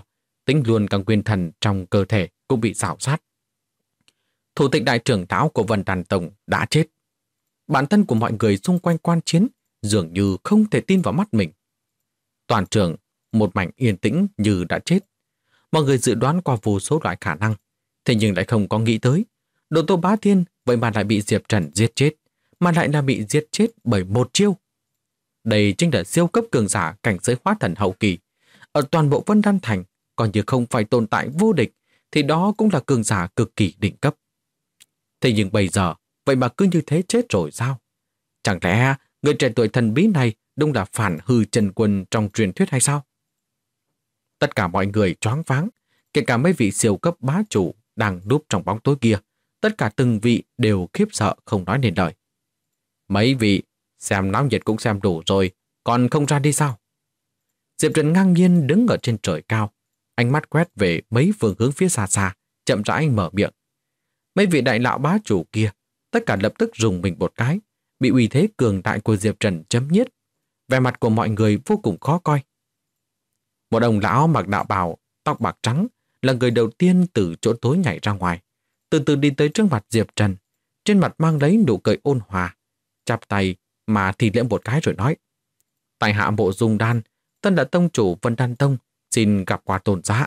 tính luôn cả nguyên thần trong cơ thể cũng bị rào sát. Thủ tịch đại trưởng lão của Vân Đan Tông đã chết. Bản thân của mọi người xung quanh quan chiến dường như không thể tin vào mắt mình. Toàn trường một mảnh yên tĩnh như đã chết. Mọi người dự đoán qua vô số loại khả năng, thế nhưng lại không có nghĩ tới Đồ Tô Bá Thiên vậy mà lại bị Diệp Trần giết chết, mà lại là bị giết chết bởi một chiêu. Đây chính là siêu cấp cường giả cảnh giới hóa thần hậu kỳ. Ở toàn bộ Vân Đan Thành, còn như không phải tồn tại vô địch, thì đó cũng là cường giả cực kỳ đỉnh cấp. Thế nhưng bây giờ, vậy mà cứ như thế chết rồi sao? Chẳng lẽ người trẻ tuổi thần bí này đúng là phản hư Trần Quân trong truyền thuyết hay sao? Tất cả mọi người choáng váng, kể cả mấy vị siêu cấp bá chủ đang núp trong bóng tối kia. Tất cả từng vị đều khiếp sợ không nói nên lời. Mấy vị, xem náo nhiệt cũng xem đủ rồi, còn không ra đi sao? Diệp Trần ngang nhiên đứng ở trên trời cao, ánh mắt quét về mấy phương hướng phía xa xa, chậm rãi mở miệng. Mấy vị đại lão bá chủ kia, tất cả lập tức rùng mình một cái, bị uy thế cường đại của Diệp Trần chấm nhiết. Vẻ mặt của mọi người vô cùng khó coi. Một ông lão mặc đạo bào, tóc bạc trắng, là người đầu tiên từ chỗ tối nhảy ra ngoài, từ từ đi tới trước mặt Diệp Trần, trên mặt mang lấy nụ cười ôn hòa, chắp tay mà thì lễ một cái rồi nói: tại hạ Mộ Dung Đan, tân là tông chủ Vân Đan Tông, xin gặp qua tôn giá.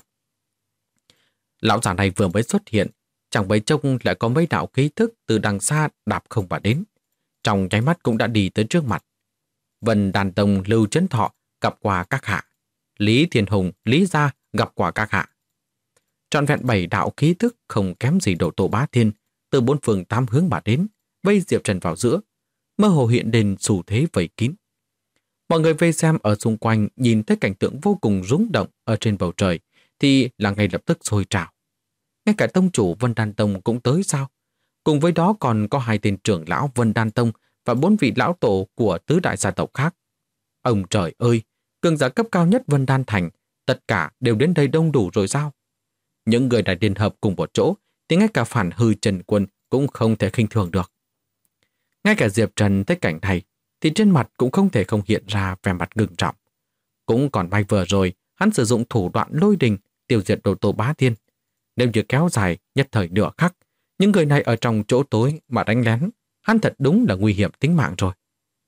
Lão già này vừa mới xuất hiện, chẳng mấy chốc lại có mấy đạo khí thức từ đằng xa đạp không mà đến, trong nháy mắt cũng đã đi tới trước mặt. Vân Đan Tông Lưu Chấn Thọ gặp qua các hạ, Lý Thiên Hùng, Lý Gia gặp qua các hạ. Trọn vẹn 7 đạo khí thức không kém gì Đồ Tô Bá Thiên, từ 4 phương 8 hướng mà đến, vây Diệp Trần vào giữa, mơ hồ hiện lên xu thế vây kín. Mọi người vây xem ở xung quanh nhìn thấy cảnh tượng vô cùng rung động ở trên bầu trời thì là ngay lập tức sôi trào. Ngay cả tông chủ Vân Đan Tông cũng tới sao? Cùng với đó còn có 2 tên trưởng lão Vân Đan Tông và 4 vị lão tổ của tứ đại gia tộc khác. Ông trời ơi, cường giả cấp cao nhất Vân Đan Thành, tất cả đều đến đây đông đủ rồi sao? Những người đã liên hợp cùng một chỗ thì ngay cả phản hư Trần Quân cũng không thể khinh thường được. Ngay cả Diệp Trần thấy cảnh này thì trên mặt cũng không thể không hiện ra vẻ mặt ngưng trọng. Cũng còn may vừa rồi hắn sử dụng thủ đoạn lôi đình tiêu diệt Đồ Tô Bá Thiên. Nếu như kéo dài nhất thời nửa khắc, những người này ở trong chỗ tối mà đánh lén, hắn thật đúng là nguy hiểm tính mạng rồi.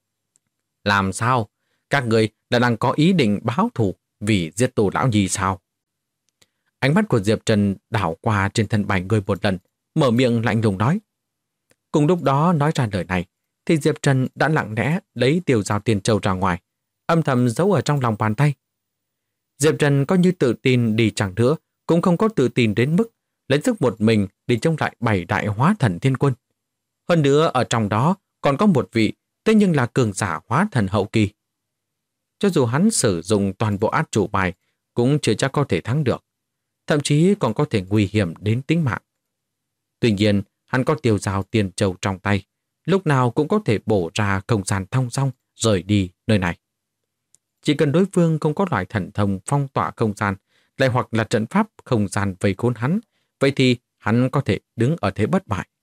Làm sao? Các người đã đang có ý định báo thù vì giết Tô lão nhì sao? Ánh mắt của Diệp Trần đảo qua trên thân 7 người một lần, mở miệng lạnh lùng nói. Cùng lúc đó nói ra lời này, thì Diệp Trần đã lặng lẽ lấy Tiêu Giao Tiên Châu ra ngoài, âm thầm giấu ở trong lòng bàn tay. Diệp Trần có như tự tin đi chẳng nữa, cũng không có tự tin đến mức lấy sức một mình đi chống lại 7 đại hóa thần thiên quân. Hơn nữa ở trong đó còn có một vị, thế nhưng là cường giả hóa thần hậu kỳ. Cho dù hắn sử dụng toàn bộ át chủ bài, cũng chưa chắc có thể thắng được. Thậm chí còn có thể nguy hiểm đến tính mạng. Tuy nhiên, hắn có Tiêu Giao Tiên Châu trong tay, lúc nào cũng có thể bổ ra không gian thong dong rời đi nơi này. Chỉ cần đối phương không có loại thần thông phong tỏa không gian, lại hoặc là trận pháp không gian vây khốn hắn, vậy thì hắn có thể đứng ở thế bất bại.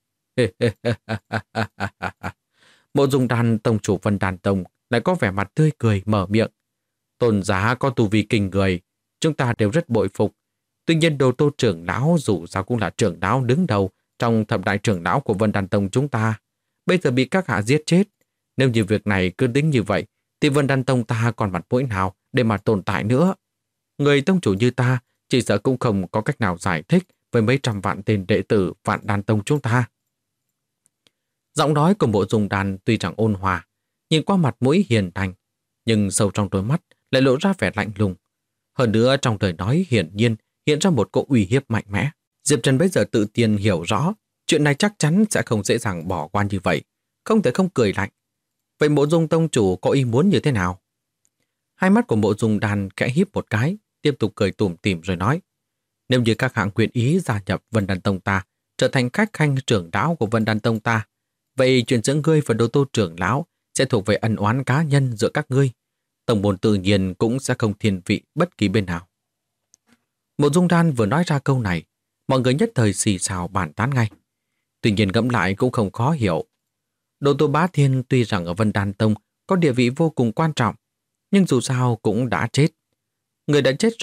Mộ Dung Đan tông chủ Vân Đan Tông lại có vẻ mặt tươi cười mở miệng. Tôn giá có tu vi kinh người, chúng ta đều rất bội phục. Tuy nhiên Đồ Tô trưởng lão dù sao cũng là trưởng lão đứng đầu trong thập đại trưởng lão của Vân Đan Tông chúng ta. Bây giờ bị các hạ giết chết. Nếu như việc này cứ tính như vậy, thì Vân Đan Tông ta còn mặt mũi nào để mà tồn tại nữa. Người tông chủ như ta chỉ sợ cũng không có cách nào giải thích với mấy trăm vạn tên đệ tử Vạn Đan Tông chúng ta. Giọng nói của Mộ Dung Đan tuy chẳng ôn hòa, nhìn qua mặt mũi hiền thành, nhưng sâu trong đôi mắt lại lộ ra vẻ lạnh lùng. Hơn nữa trong lời nói hiển nhiên hiện ra một cỗ uy hiếp mạnh mẽ. Diệp Trần bây giờ tự tiên hiểu rõ chuyện này chắc chắn sẽ không dễ dàng bỏ qua như vậy, không thể không cười lạnh. Vậy Mộ Dung tông chủ có ý muốn như thế nào? Hai mắt của Mộ Dung Đan khẽ híp một cái, tiếp tục cười tủm tỉm rồi nói: nếu như các hạng quyền ý gia nhập Vân Đan Tông ta, trở thành khách khanh trưởng lão của Vân Đan Tông ta, vậy chuyện giữa ngươi và Đồ Tô trưởng lão sẽ thuộc về ân oán cá nhân giữa các ngươi. Tổng môn tự nhiên cũng sẽ không thiên vị bất kỳ bên nào. Mộ Dung Đan vừa nói ra câu này, mọi người nhất thời xì xào bàn tán ngay. Tuy nhiên ngẫm lại cũng không khó hiểu. Đồ Tô Bá Thiên tuy rằng ở Vân Đan Tông có địa vị vô cùng quan trọng, nhưng dù sao cũng đã chết. Người đã chết rồi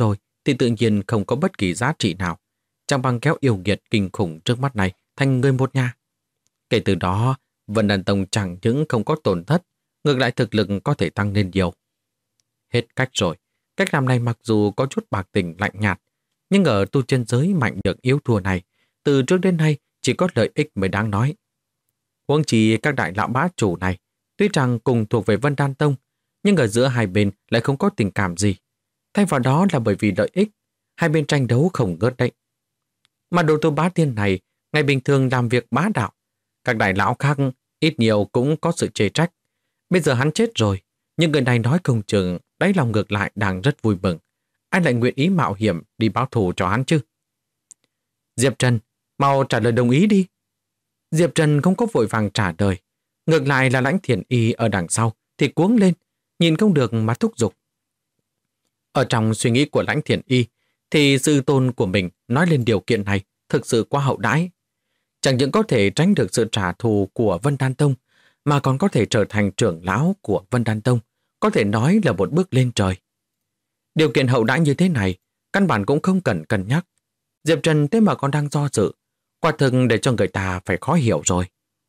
thì tự nhiên không có bất kỳ giá trị nào, chẳng bằng kéo yêu nghiệt kinh khủng trước mắt này thành người một nhà. Kể từ đó, Vân Đan Tông chẳng những không có tổn thất, ngược lại thực lực có thể tăng lên nhiều. Hết cách rồi, cách làm này mặc dù có chút bạc tình lạnh nhạt, nhưng ở tu chân giới mạnh được yếu thua này, từ trước đến nay chỉ có lợi ích mới đáng nói. Huống chi các đại lão bá chủ này, tuy rằng cùng thuộc về Vân Đan Tông, nhưng ở giữa hai bên lại không có tình cảm gì. Thay vào đó là bởi vì lợi ích, hai bên tranh đấu không ngớt đấy. Mà Đồ Tô Bá Tiên này, ngày bình thường làm việc bá đạo, các đại lão khác ít nhiều cũng có sự chê trách. Bây giờ hắn chết rồi, nhưng người này nói không chừng đáy lòng ngược lại đang rất vui mừng. Ai lại nguyện ý mạo hiểm đi báo thù cho hắn chứ? Diệp Trần, mau trả lời đồng ý đi. Diệp Trần không có vội vàng trả lời. Ngược lại là Lãnh Thiền Y ở đằng sau thì cuống lên, nhìn không được mà thúc giục. Ở trong suy nghĩ của Lãnh Thiền Y thì sư tôn của mình nói lên điều kiện này thực sự quá hậu đãi. Chẳng những có thể tránh được sự trả thù của Vân Đan Tông, mà còn có thể trở thành trưởng lão của Vân Đan Tông, có thể nói là một bước lên trời. Điều kiện hậu đãi như thế này, căn bản cũng không cần cân nhắc. Diệp Trần thế mà còn đang do dự, quả thực để cho người ta phải khó hiểu rồi.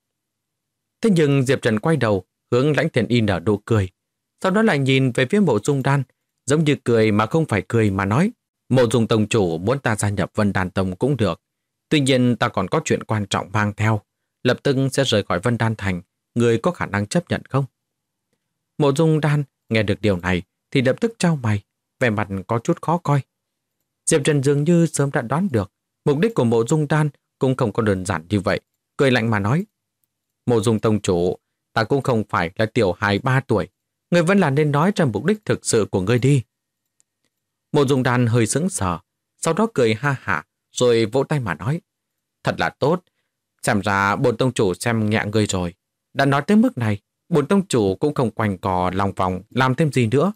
Thế nhưng Diệp Trần quay đầu, hướng Lãnh Thiền Y nở nụ cười, sau đó lại nhìn về phía Mộ Dung Đan, giống như cười mà không phải cười mà nói, Mộ Dung Tông chủ muốn ta gia nhập Vân Đan Tông cũng được. Tuy nhiên ta còn có chuyện quan trọng mang theo, lập tức sẽ rời khỏi Vân Đan Thành, người có khả năng chấp nhận không? Mộ Dung Đan nghe được điều này thì lập tức chau mày, vẻ mặt có chút khó coi. Diệp Trần dường như sớm đã đoán được mục đích của Mộ Dung Đan cũng không có đơn giản như vậy, cười lạnh mà nói: Mộ Dung Tông chủ, ta cũng không phải là tiểu hài 3 tuổi, người vẫn là nên nói ra mục đích thực sự của ngươi đi. Mộ Dung Đan hơi sững sờ, sau đó cười ha hả, rồi vỗ tay mà nói: Thật là tốt, xem ra bổn tông chủ xem nhẹ ngươi rồi. Đã nói tới mức này, bổn tông chủ cũng không quanh cò lòng vòng làm thêm gì nữa.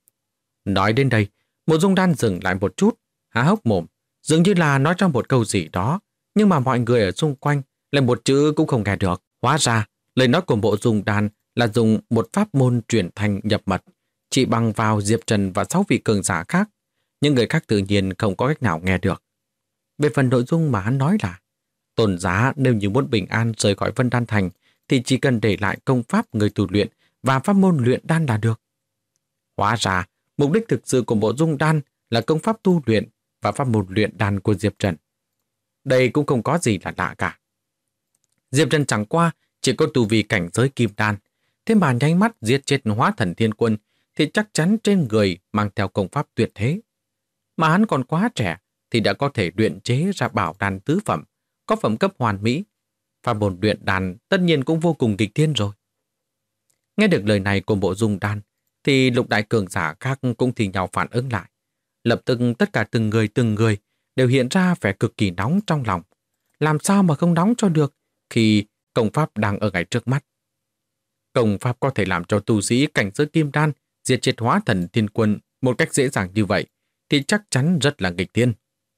Nói đến đây, Mộ Dung Đan dừng lại một chút, há hốc mồm, dường như là nói trong một câu gì đó, nhưng mà mọi người ở xung quanh lại một chữ cũng không nghe được. Hóa ra, lời nói của Mộ Dung Đan là dùng một pháp môn truyền thành nhập mật, chỉ bằng vào Diệp Trần và 6 vị cường giả khác. Những người khác tự nhiên không có cách nào nghe được. Về phần nội dung mà hắn nói là Tôn Giá nếu như muốn bình an rời khỏi Vân Đan Thành thì chỉ cần để lại công pháp người tu luyện và pháp môn luyện đan là được. Hóa ra, mục đích thực sự của Mộ Dung Đan là công pháp tu luyện và pháp môn luyện đan của Diệp Trần. Đây cũng không có gì là lạ cả. Diệp Trần chẳng qua chỉ có tu vi cảnh giới kim đan, thế mà nháy mắt giết chết Hóa Thần Thiên Quân thì chắc chắn trên người mang theo công pháp tuyệt thế. Mà hắn còn quá trẻ thì đã có thể luyện chế ra bảo đan tứ phẩm, có phẩm cấp hoàn mỹ. Pháp môn luyện đan tất nhiên cũng vô cùng nghịch thiên rồi. Nghe được lời này của Mộ Dung Đan thì lục đại cường giả khác cũng thì nhau phản ứng lại. Lập tức tất cả từng người đều hiện ra vẻ cực kỳ nóng trong lòng. Làm sao mà không nóng cho được khi công pháp đang ở ngay trước mắt. Công pháp có thể làm cho tu sĩ cảnh giới kim đan diệt triệt Hóa Thần Thiên Quân một cách dễ dàng như vậy thì chắc chắn rất là nghịch thiên.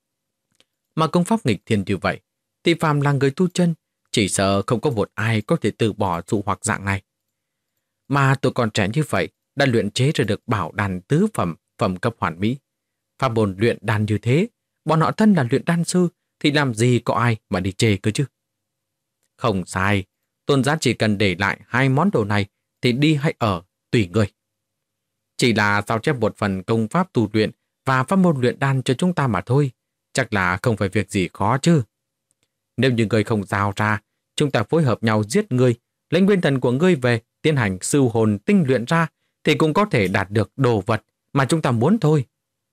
Mà công pháp nghịch thiên như vậy thì phàm là người tu chân chỉ sợ không có một ai có thể từ bỏ dụ hoặc dạng này. Mà tôi còn trẻ như vậy đã luyện chế ra được bảo đan tứ phẩm, phẩm cấp hoàn mỹ. Pháp môn luyện đan như thế, bọn họ thân là luyện đan sư thì làm gì có ai mà đi chê cơ chứ. Không sai, Tôn Giá chỉ cần để lại 2 món đồ này thì đi hay ở, tùy người. Chỉ là sao chép một phần công pháp tu luyện và pháp môn luyện đan cho chúng ta mà thôi, chắc là không phải việc gì khó chứ. Nếu như người không giao ra, chúng ta phối hợp nhau giết ngươi, lấy nguyên thần của ngươi về, tiến hành sưu hồn tinh luyện ra, thì cũng có thể đạt được đồ vật mà chúng ta muốn thôi.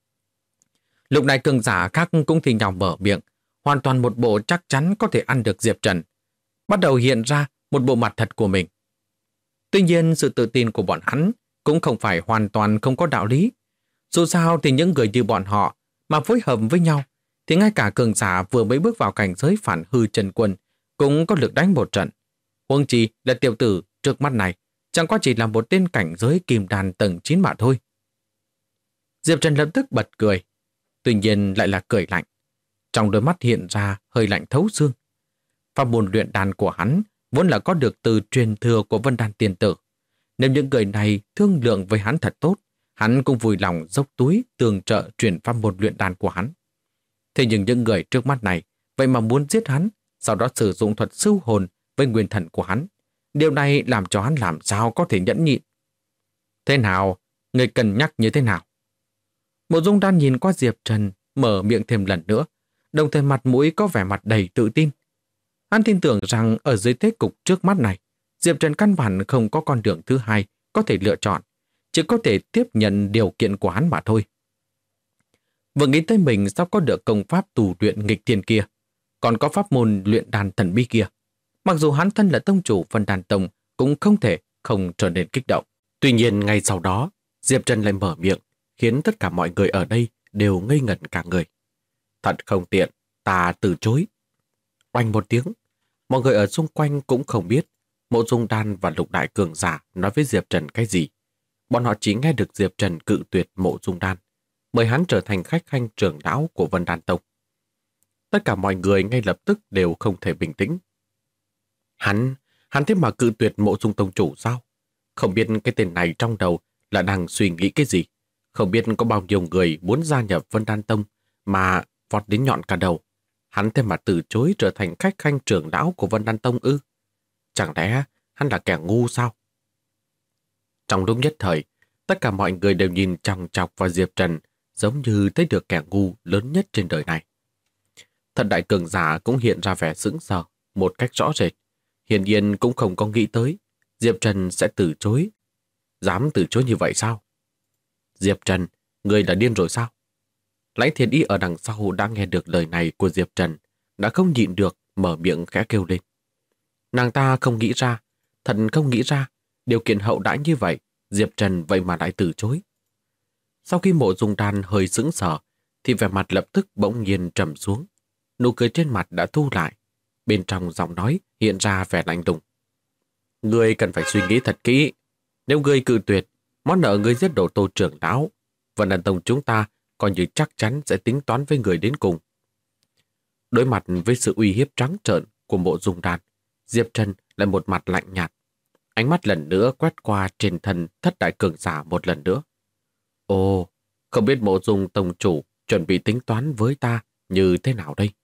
Lúc này cường giả khác cũng thì nhau mở miệng, hoàn toàn một bộ chắc chắn có thể ăn được Diệp Trần, bắt đầu hiện ra một bộ mặt thật của mình. Tuy nhiên sự tự tin của bọn hắn cũng không phải hoàn toàn không có đạo lý. Dù sao thì những người như bọn họ mà phối hợp với nhau thì ngay cả cường giả vừa mới bước vào cảnh giới phản hư Trần Quân cũng có lực đánh một trận. Huống chi là tiểu tử trước mắt này chẳng qua chỉ là một tên cảnh giới kim đan tầng 9 mà thôi. Diệp Trần lập tức bật cười, tuy nhiên lại là cười lạnh. Trong đôi mắt hiện ra hơi lạnh thấu xương. Pháp môn luyện đan của hắn vốn là có được từ truyền thừa của Vân Đan Tiên Tử. Nếu những người này thương lượng với hắn thật tốt, hắn cũng vui lòng dốc túi tường trợ truyền pháp môn luyện đan của hắn. Thế nhưng những người trước mắt này vậy mà muốn giết hắn, sau đó sử dụng thuật sưu hồn với nguyên thần của hắn. Điều này làm cho hắn làm sao có thể nhẫn nhịn. Thế nào? Người cân nhắc như thế nào? Mộ Dung Đan nhìn qua Diệp Trần, mở miệng thêm lần nữa, đồng thời mặt mũi có vẻ mặt đầy tự tin. Hắn tin tưởng rằng ở dưới thế cục trước mắt này, Diệp Trần căn bản không có con đường thứ hai có thể lựa chọn, chỉ có thể tiếp nhận điều kiện của hắn mà thôi. Vừa nghĩ tới mình sao có được công pháp tù luyện nghịch thiên kia, còn có pháp môn luyện đan thần bí kia. Mặc dù hắn thân là tông chủ Vân Đan Tông cũng không thể không trở nên kích động. Tuy nhiên ngay sau đó, Diệp Trần lại mở miệng, khiến tất cả mọi người ở đây đều ngây ngẩn cả người. Thật không tiện, ta từ chối. Oanh một tiếng, mọi người ở xung quanh cũng không biết Mộ Dung Đan và Lục Đại Cường Giả nói với Diệp Trần cái gì. Bọn họ chỉ nghe được Diệp Trần cự tuyệt Mộ Dung Đan, mời hắn trở thành khách khanh trưởng lão của Vân Đan Tông. Tất cả mọi người ngay lập tức đều không thể bình tĩnh. Hắn thế mà cự tuyệt Mộ Dung Tông chủ sao? Không biết cái tên này trong đầu là đang suy nghĩ cái gì? Không biết có bao nhiêu người muốn gia nhập Vân Đan Tông mà vọt đến nhọn cả đầu. Hắn thế mà từ chối trở thành khách khanh trưởng lão của Vân Đan Tông ư? Chẳng lẽ hắn là kẻ ngu sao? Trong lúc nhất thời, tất cả mọi người đều nhìn chòng chọc vào Diệp Trần, giống như thấy được kẻ ngu lớn nhất trên đời này. Thần đại cường giả cũng hiện ra vẻ sững sờ một cách rõ rệt. Hiển nhiên cũng không có nghĩ tới Diệp Trần sẽ từ chối. Dám từ chối như vậy sao? Diệp Trần, người đã điên rồi sao? Lãnh Thiên Y ở đằng sau đã nghe được lời này của Diệp Trần, đã không nhịn được mở miệng khẽ kêu lên. Nàng ta không nghĩ ra, thật không nghĩ ra, điều kiện hậu đãi như vậy, Diệp Trần vậy mà lại từ chối. Sau khi Mộ Dung Đan hơi sững sờ, thì vẻ mặt lập tức bỗng nhiên trầm xuống. Nụ cười trên mặt đã thu lại, bên trong giọng nói hiện ra vẻ lạnh lùng. Ngươi cần phải suy nghĩ thật kỹ. Nếu ngươi cự tuyệt, món nợ ngươi giết đổ Tô trưởng lão, Vân Đan Tông chúng ta coi như chắc chắn sẽ tính toán với người đến cùng. Đối mặt với sự uy hiếp trắng trợn của Mộ Dung Đan, Diệp Trần lại một mặt lạnh nhạt. Ánh mắt lần nữa quét qua trên thân thất đại cường giả một lần nữa. Ồ, không biết Mộ Dung Tông chủ chuẩn bị tính toán với ta như thế nào đây?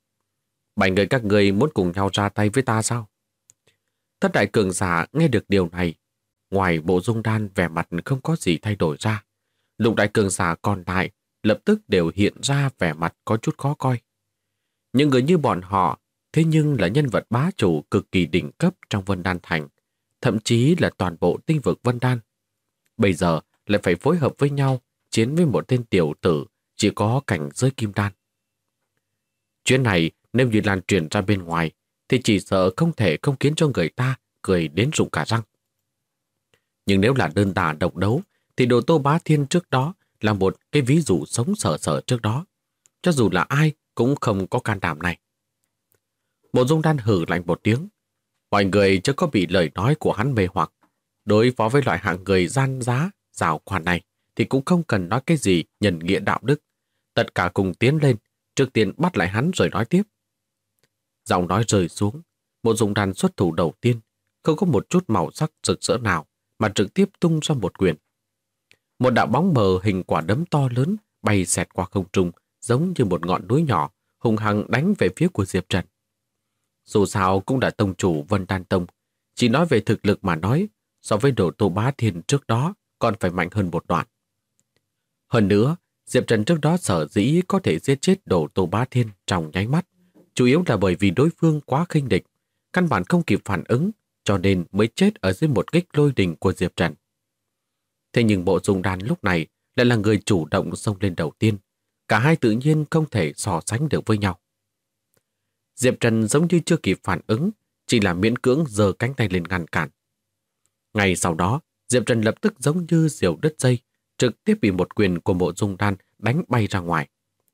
7 người các người muốn cùng nhau ra tay với ta sao? Thất đại cường giả nghe được điều này, ngoài Mộ Dung Đan vẻ mặt không có gì thay đổi ra, Lục đại cường giả còn lại lập tức đều hiện ra vẻ mặt có chút khó coi. Những người như bọn họ thế nhưng là nhân vật bá chủ cực kỳ đỉnh cấp trong Vân Đan Thành, thậm chí là toàn bộ tinh vực Vân Đan. Bây giờ lại phải phối hợp với nhau chiến với một tên tiểu tử chỉ có cảnh giới kim đan. Chuyện này nếu như lan truyền ra bên ngoài thì chỉ sợ không thể không khiến cho người ta cười đến rụng cả răng. Nhưng nếu là đơn đả độc đấu thì Đồ Tô Bá Thiên trước đó là một cái ví dụ sống sờ sờ trước đó. Cho dù là ai cũng không có can đảm này. Mộ Dung Đan hử lạnh một tiếng. Mọi người chưa có bị lời nói của hắn mê hoặc. Đối phó với loại hạng người gian giá, giảo khoản này thì cũng không cần nói cái gì nhân nghĩa đạo đức. Tất cả cùng tiến lên, trước tiên bắt lại hắn rồi nói tiếp. Giọng nói rơi xuống, Mộ Dung Đan xuất thủ đầu tiên, không có một chút màu sắc rực rỡ nào mà trực tiếp tung ra một quyền. Một đạo bóng mờ hình quả đấm to lớn bay xẹt qua không trung, giống như một ngọn núi nhỏ, hùng hăng đánh về phía của Diệp Trần. Dù sao cũng đã tông chủ Vân Đan Tông, chỉ nói về thực lực mà nói, so với Đồ Tô Bá Thiên trước đó còn phải mạnh hơn một đoạn. Hơn nữa, Diệp Trần trước đó sở dĩ có thể giết chết Đồ Tô Bá Thiên trong nháy mắt, chủ yếu là bởi vì đối phương quá khinh địch, căn bản không kịp phản ứng, cho nên mới chết ở dưới một kích lôi đình của Diệp Trần. Thế nhưng Mộ Dung Đan lúc này lại là người chủ động xông lên đầu tiên, cả hai tự nhiên không thể so sánh được với nhau. Diệp Trần giống như chưa kịp phản ứng, chỉ là miễn cưỡng giơ cánh tay lên ngăn cản. Ngay sau đó, Diệp Trần lập tức giống như diều đứt dây, trực tiếp bị một quyền của Mộ Dung Đan đánh bay ra ngoài.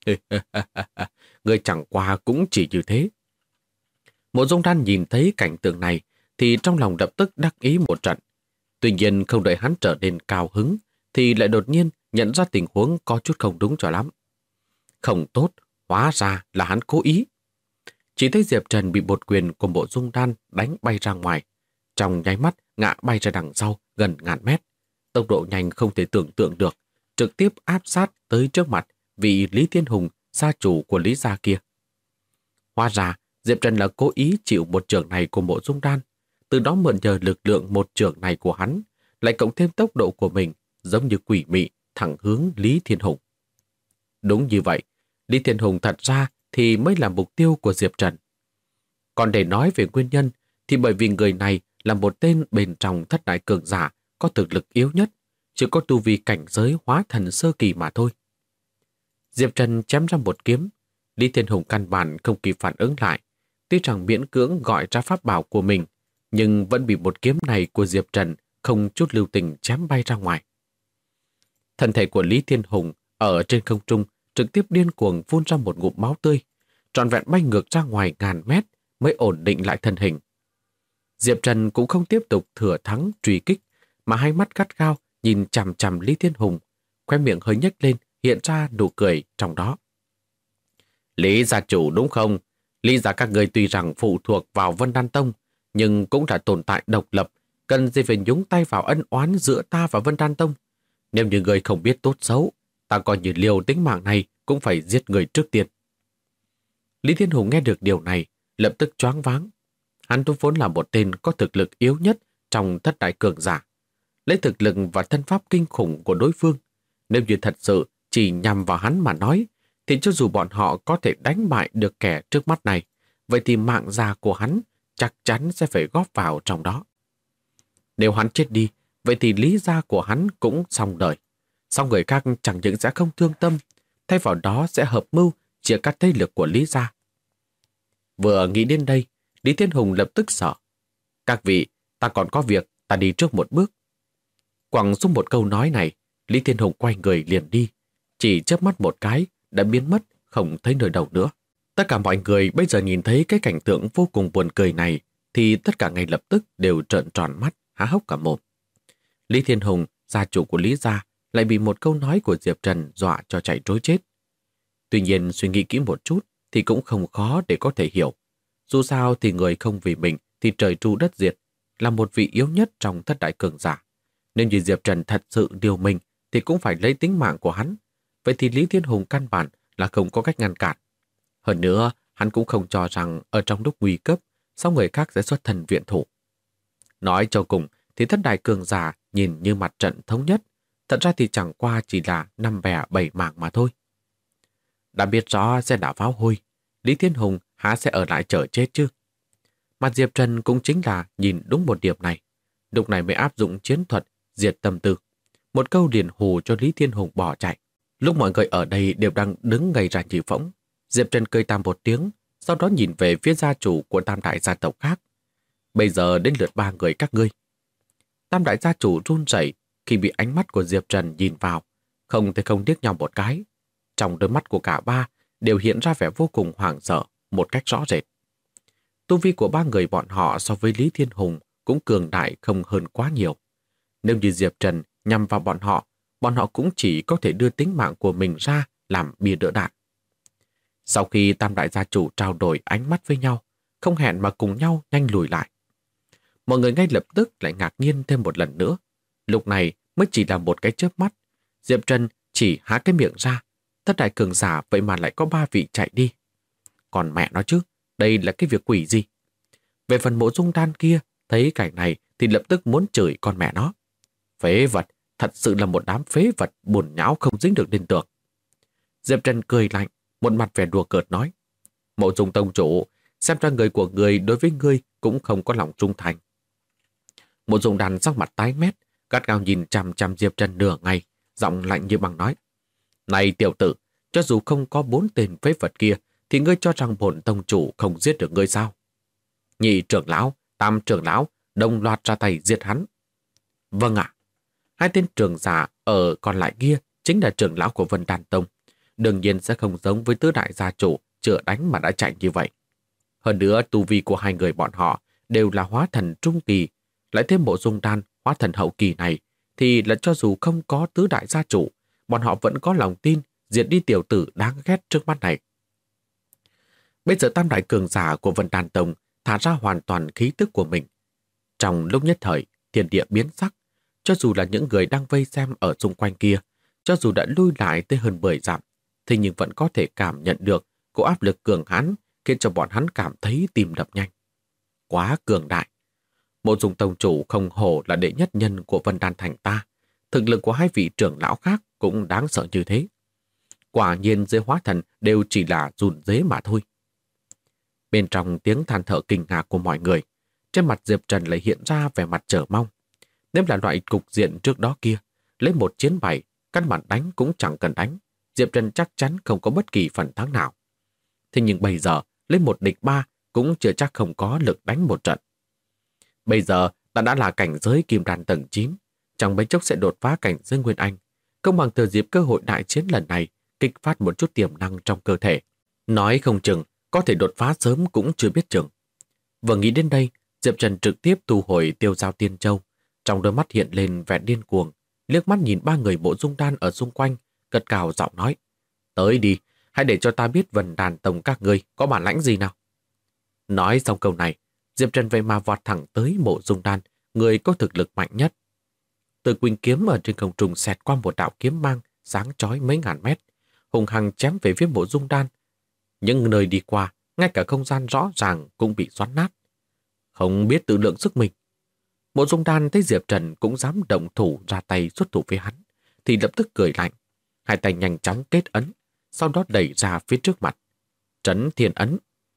Người chẳng qua cũng chỉ như thế. Mộ Dung Đan nhìn thấy cảnh tượng này thì trong lòng lập tức đắc ý một trận. Tuy nhiên không đợi hắn trở nên cao hứng thì lại đột nhiên nhận ra tình huống có chút không đúng cho lắm. Không tốt, hóa ra là hắn cố ý. Chỉ thấy Diệp Trần bị một quyền của Mộ Dung Đan đánh bay ra ngoài, trong nháy mắt ngã bay ra đằng sau gần ngàn mét. tốc độ nhanh không thể tưởng tượng được, trực tiếp áp sát tới trước mặt vị Lý Thiên Hùng, gia chủ của Lý gia kia. Hóa ra, Diệp Trần là cố ý chịu một chưởng này của Mộ Dung Đan, từ đó mượn nhờ lực lượng một chưởng này của hắn, lại cộng thêm tốc độ của mình, giống như quỷ mị, thẳng hướng Lý Thiên Hùng. Đúng như vậy, Lý Thiên Hùng thật ra thì mới là mục tiêu của Diệp Trần. Còn để nói về nguyên nhân, thì bởi vì người này là một tên bên trong thất đại cường giả có thực lực yếu nhất, chỉ có tu vi cảnh giới hóa thần sơ kỳ mà thôi. Diệp Trần chém ra một kiếm, Lý Thiên Hùng căn bản không kịp phản ứng lại, tuy rằng miễn cưỡng gọi ra pháp bảo của mình, nhưng vẫn bị một kiếm này của Diệp Trần không chút lưu tình chém bay ra ngoài. Thân thể của Lý Thiên Hùng ở trên không trung trực tiếp điên cuồng phun ra một ngụm máu tươi, trọn vẹn bay ngược ra ngoài ngàn mét mới ổn định lại thân hình. Diệp Trần cũng không tiếp tục thừa thắng truy kích, mà hai mắt gắt gao nhìn chằm chằm Lý Thiên Hùng, khóe miệng hơi nhếch lên, hiện ra nụ cười trong đó. Lý gia chủ đúng không? Lý gia các người tuy rằng phụ thuộc vào Vân Đan Tông, nhưng cũng đã tồn tại độc lập, cần gì phải nhúng tay vào ân oán giữa ta và Vân Đan Tông. Nếu như người không biết tốt xấu, ta coi như liều tính mạng này cũng phải giết người trước tiên. Lý Thiên Hùng nghe được điều này, lập tức choáng váng. Hắn vốn là một tên có thực lực yếu nhất trong thất đại cường giả. Lấy thực lực và thân pháp kinh khủng của đối phương, nếu như thật sự chỉ nhằm vào hắn mà nói, thì cho dù bọn họ có thể đánh bại được kẻ trước mắt này, vậy thì mạng già của hắn chắc chắn sẽ phải góp vào trong đó. Nếu hắn chết đi, vậy thì lý gia của hắn cũng xong đời. Xong người khác chẳng những sẽ không thương tâm, thay vào đó sẽ hợp mưu chia cắt thế lực của Lý gia. Vừa nghĩ đến đây, Lý Thiên Hùng lập tức sợ. Các vị, ta còn có việc, ta đi trước một bước. Quẳng xuống một câu nói này, Lý Thiên Hùng quay người liền đi. Chỉ chớp mắt một cái, đã biến mất, không thấy nơi đâu nữa. Tất cả mọi người bây giờ nhìn thấy cái cảnh tượng vô cùng buồn cười này, thì tất cả ngay lập tức đều trợn tròn mắt, há hốc cả mồm. Lý Thiên Hùng, gia chủ của Lý gia, lại bị một câu nói của Diệp Trần dọa cho chạy trối chết. Tuy nhiên suy nghĩ kỹ một chút thì cũng không khó để có thể hiểu. Dù sao thì người không vì mình thì trời tru đất diệt, là một vị yếu nhất trong thất đại cường giả. Nên như Diệp Trần thật sự điều mình thì cũng phải lấy tính mạng của hắn. Vậy thì Lý Thiên Hùng căn bản là không có cách ngăn cản. Hơn nữa, hắn cũng không cho rằng ở trong lúc nguy cấp, sau người khác sẽ xuất thần viện thủ. Nói cho cùng thì thất đại cường giả nhìn như mặt trận thống nhất, thật ra thì chẳng qua chỉ là 5 bè 7 mảng mà thôi. Đã biết rõ sẽ đã pháo hôi, Lý Thiên Hùng há sẽ ở lại chờ chết chứ? Mà Diệp Trần cũng chính là nhìn đúng một điểm này. Lúc này mới áp dụng chiến thuật diệt tâm tư. Một câu liền hù cho Lý Thiên Hùng bỏ chạy. Lúc mọi người ở đây đều đang đứng ngây ra như phỗng, Diệp Trần cười tàm một tiếng, sau đó nhìn về phía gia chủ của tam đại gia tộc khác. Bây giờ đến lượt 3 người các ngươi. Tam đại gia chủ run rẩy khi bị ánh mắt của Diệp Trần nhìn vào, không thể không liếc nhau một cái. Trong đôi mắt của cả ba đều hiện ra vẻ vô cùng hoảng sợ một cách rõ rệt. Tu vi của 3 người bọn họ so với Lý Thiên Hùng cũng cường đại không hơn quá nhiều. Nếu như Diệp Trần nhằm vào bọn họ cũng chỉ có thể đưa tính mạng của mình ra làm bia đỡ đạn. Sau khi tam đại gia chủ trao đổi ánh mắt với nhau, không hẹn mà cùng nhau nhanh lùi lại. Mọi người ngay lập tức lại ngạc nhiên thêm một lần nữa. Lúc này mới chỉ là một cái chớp mắt, Diệp Trần chỉ há cái miệng ra, thất đại cường giả vậy mà lại có 3 vị chạy đi. Còn mẹ nó chứ, đây là cái việc quỷ gì? Về phần Mộ Dung Đan kia, thấy cảnh này thì lập tức muốn chửi con mẹ nó. Phế vật, thật sự là một đám phế vật buồn nhão không dính được lên tường. Diệp Trần cười lạnh, một mặt vẻ đùa cợt nói. Mộ Dung tông chủ, xem ra người của người đối với ngươi cũng không có lòng trung thành. Mộ Dung Đan sắc mặt tái mét, gắt gao nhìn chằm chằm Diệp Trần nửa ngày, giọng lạnh như băng nói. Này tiểu tử, cho dù không có 4 tên phế vật kia, thì ngươi cho rằng bổn tông chủ không giết được ngươi sao? Nhị trưởng lão, tam trưởng lão, đồng loạt ra tay giết hắn. Vâng ạ. 2 tên trưởng giả ở còn lại kia chính là trưởng lão của Vân Đan Tông. Đương nhiên sẽ không giống với tứ đại gia chủ chưa đánh mà đã chạy như vậy. Hơn nữa, tu vi của 2 người bọn họ đều là hóa thần trung kỳ, lại thêm Mộ Dung Đan hóa thần hậu kỳ này, thì là cho dù không có tứ đại gia chủ, bọn họ vẫn có lòng tin diệt đi tiểu tử đáng ghét trước mắt này. Bây giờ tam đại cường giả của Vân Đan Tông thả ra hoàn toàn khí tức của mình. Trong lúc nhất thời, thiên địa biến sắc, cho dù là những người đang vây xem ở xung quanh kia, cho dù đã lui lại tới hơn 10 dặm, thì nhưng vẫn có thể cảm nhận được cỗ áp lực cường hãn khiến cho bọn hắn cảm thấy tim đập nhanh. Quá cường đại. Mộ Dung tông chủ không hổ là đệ nhất nhân của Vân Đan Thành ta. Thực lực của hai vị trưởng lão khác cũng đáng sợ như thế. Quả nhiên dưới hóa thần đều chỉ là run rế mà thôi. Bên trong tiếng than thở kinh ngạc của mọi người, trên mặt Diệp Trần lại hiện ra vẻ mặt chờ mong. Nếu là loại cục diện trước đó kia, lấy 1 chiến 7, căn bản đánh cũng chẳng cần đánh, Diệp Trần chắc chắn không có bất kỳ phần thắng nào. Thế nhưng bây giờ, lấy 1 địch 3 cũng chưa chắc không có lực đánh một trận. Bây giờ ta đã là cảnh giới kim đan tầng 9, chẳng mấy chốc sẽ đột phá cảnh giới Nguyên Anh. Không bằng thừa dịp cơ hội đại chiến lần này, kích phát một chút tiềm năng trong cơ thể. Nói không chừng, có thể đột phá sớm cũng chưa biết chừng. Vừa nghĩ đến đây, Diệp Trần trực tiếp thu hồi tiêu giao tiên châu. Trong đôi mắt hiện lên vẻ điên cuồng, liếc mắt nhìn 3 người Mộ Dung Đan ở xung quanh, cất cao giọng nói: tới đi, hãy để cho ta biết Vân Đan Tông các ngươi có bản lãnh gì nào. Nói xong câu này, Diệp Trần vậy mà vọt thẳng tới Mộ Dung Đan, người có thực lực mạnh nhất. Từ quỳnh kiếm ở trên không trung xẹt qua một đạo kiếm mang sáng chói mấy ngàn mét, hùng hăng chém về phía Mộ Dung Đan. Những nơi đi qua, ngay cả không gian rõ ràng cũng bị xoắn nát. Không biết tự lượng sức mình. Mộ Dung Đan thấy Diệp Trần cũng dám động thủ ra tay xuất thủ với hắn, thì lập tức cười lạnh, hai tay nhanh chóng kết ấn, sau đó đẩy ra phía trước mặt. Trấn Thiên Ấn.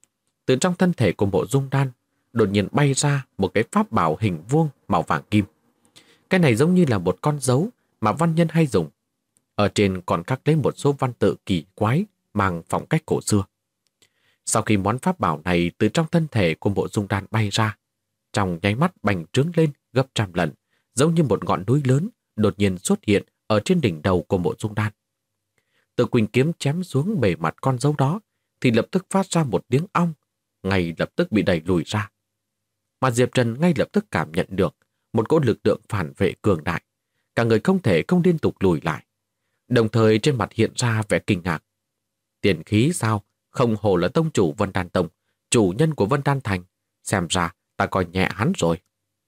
Từ trong thân thể của Mộ Dung Đan đột nhiên bay ra một cái pháp bảo hình vuông màu vàng kim. Cái này giống như là một con dấu mà văn nhân hay dùng. Ở trên còn khắc lấy một số văn tự kỳ quái mang phong cách cổ xưa. Sau khi món pháp bảo này từ trong thân thể của Mộ Dung Đan bay ra, trong nháy mắt bành trướng lên gấp trăm lần, giống như một ngọn núi lớn đột nhiên xuất hiện ở trên đỉnh đầu của Mộ Dung Đan. Từ quỳnh kiếm chém xuống bề mặt con dấu đó thì lập tức phát ra một tiếng ong, ngay lập tức bị đẩy lùi ra. Mà Diệp Trần ngay lập tức cảm nhận được một cỗ lực lượng phản vệ cường đại, cả người không thể không liên tục lùi lại. Đồng thời trên mặt hiện ra vẻ kinh ngạc. Tiền khí sao? Không hổ là tông chủ Vân Đan Tông, chủ nhân của Vân Đan Thành. Xem ra ta coi nhẹ hắn rồi.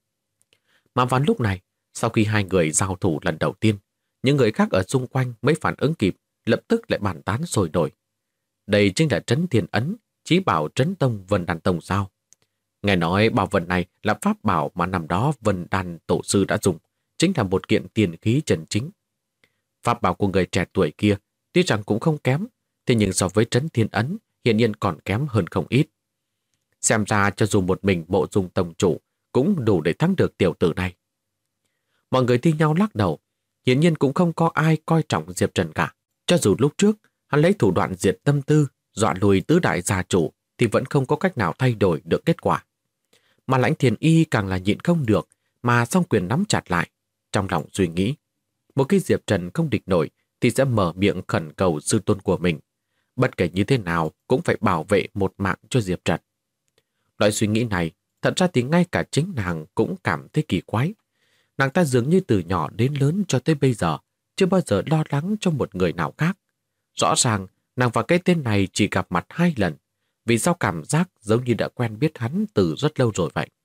Mà vào lúc này, sau khi hai người giao thủ lần đầu tiên, những người khác ở xung quanh mới phản ứng kịp, lập tức lại bàn tán sôi nổi. Đây chính là Trấn Thiên Ấn, chí bảo Trấn Tông Vân Đan Tông sao? Nghe nói bảo vật này là pháp bảo mà năm đó Vân Đan Tổ sư đã dùng, chính là một kiện tiền khí chân chính. Pháp bảo của người trẻ tuổi kia tuy rằng cũng không kém, thế nhưng so với Trấn Thiên Ấn hiện nhiên còn kém hơn không ít. Xem ra cho dù một mình Mộ Dung tông chủ cũng đủ để thắng được tiểu tử này. Mọi người thi nhau lắc đầu, hiển nhiên cũng không có ai coi trọng Diệp Trần cả. Cho dù lúc trước hắn lấy thủ đoạn diệt tâm tư, dọa lùi tứ đại gia chủ thì vẫn không có cách nào thay đổi được kết quả. Mà Lãnh Thiền Y càng là nhịn không được mà song quyền nắm chặt lại, trong lòng suy nghĩ. Một khi Diệp Trần không địch nổi thì sẽ mở miệng khẩn cầu sư tôn của mình. Bất kể như thế nào cũng phải bảo vệ một mạng cho Diệp Trần. Loại suy nghĩ này, thật ra thì ngay cả chính nàng cũng cảm thấy kỳ quái. Nàng ta dường như từ nhỏ đến lớn cho tới bây giờ, chưa bao giờ lo lắng cho một người nào khác. Rõ ràng, nàng và cái tên này chỉ gặp mặt 2 lần, vì sao cảm giác giống như đã quen biết hắn từ rất lâu rồi vậy.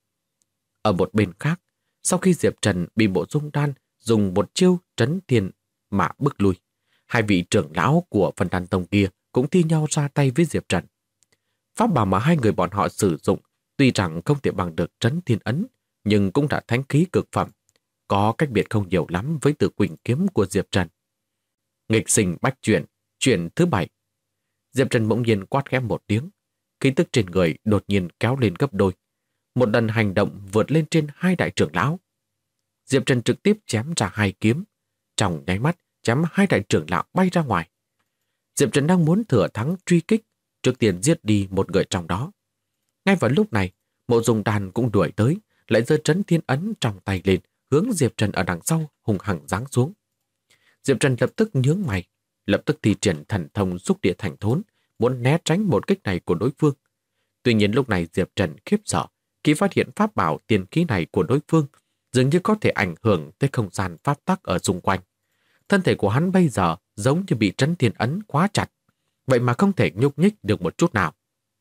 Ở một bên khác, sau khi Diệp Trần bị Mộ Dung Đan dùng một chiêu Trấn Thiên mà bức lui, hai vị trưởng lão của Vân Đan Tông kia cũng thi nhau ra tay với Diệp Trần. Pháp bảo mà hai người bọn họ sử dụng tuy rằng không thể bằng được Trấn Thiên Ấn, nhưng cũng đã thánh khí cực phẩm, có cách biệt không nhiều lắm với Tử Quỳnh kiếm của Diệp Trần. Nghịch sinh bách chuyển, chuyển thứ 7. Diệp Trần bỗng nhiên quát khẽ một tiếng, khí tức trên người đột nhiên kéo lên gấp đôi. Một lần hành động vượt lên trên 2 đại trưởng lão. Diệp Trần trực tiếp chém ra 2 kiếm, trong nháy mắt chém 2 đại trưởng lão bay ra ngoài. Diệp Trần đang muốn thừa thắng truy kích, trước tiên giết đi một người trong đó. Ngay vào lúc này, Mộ Dung Đan cũng đuổi tới, lại giơ Trấn Thiên Ấn trong tay lên, hướng Diệp Trần ở đằng sau hùng hăng giáng xuống. Diệp Trần lập tức nhướng mày, lập tức thi triển thần thông xúc địa thành thốn, muốn né tránh một kích này của đối phương. Tuy nhiên lúc này Diệp Trần khiếp sợ khi phát hiện pháp bảo tiền khí này của đối phương dường như có thể ảnh hưởng tới không gian pháp tắc ở xung quanh. Thân thể của hắn bây giờ giống như bị Trấn Thiên Ấn khóa chặt, vậy mà không thể nhúc nhích được một chút nào.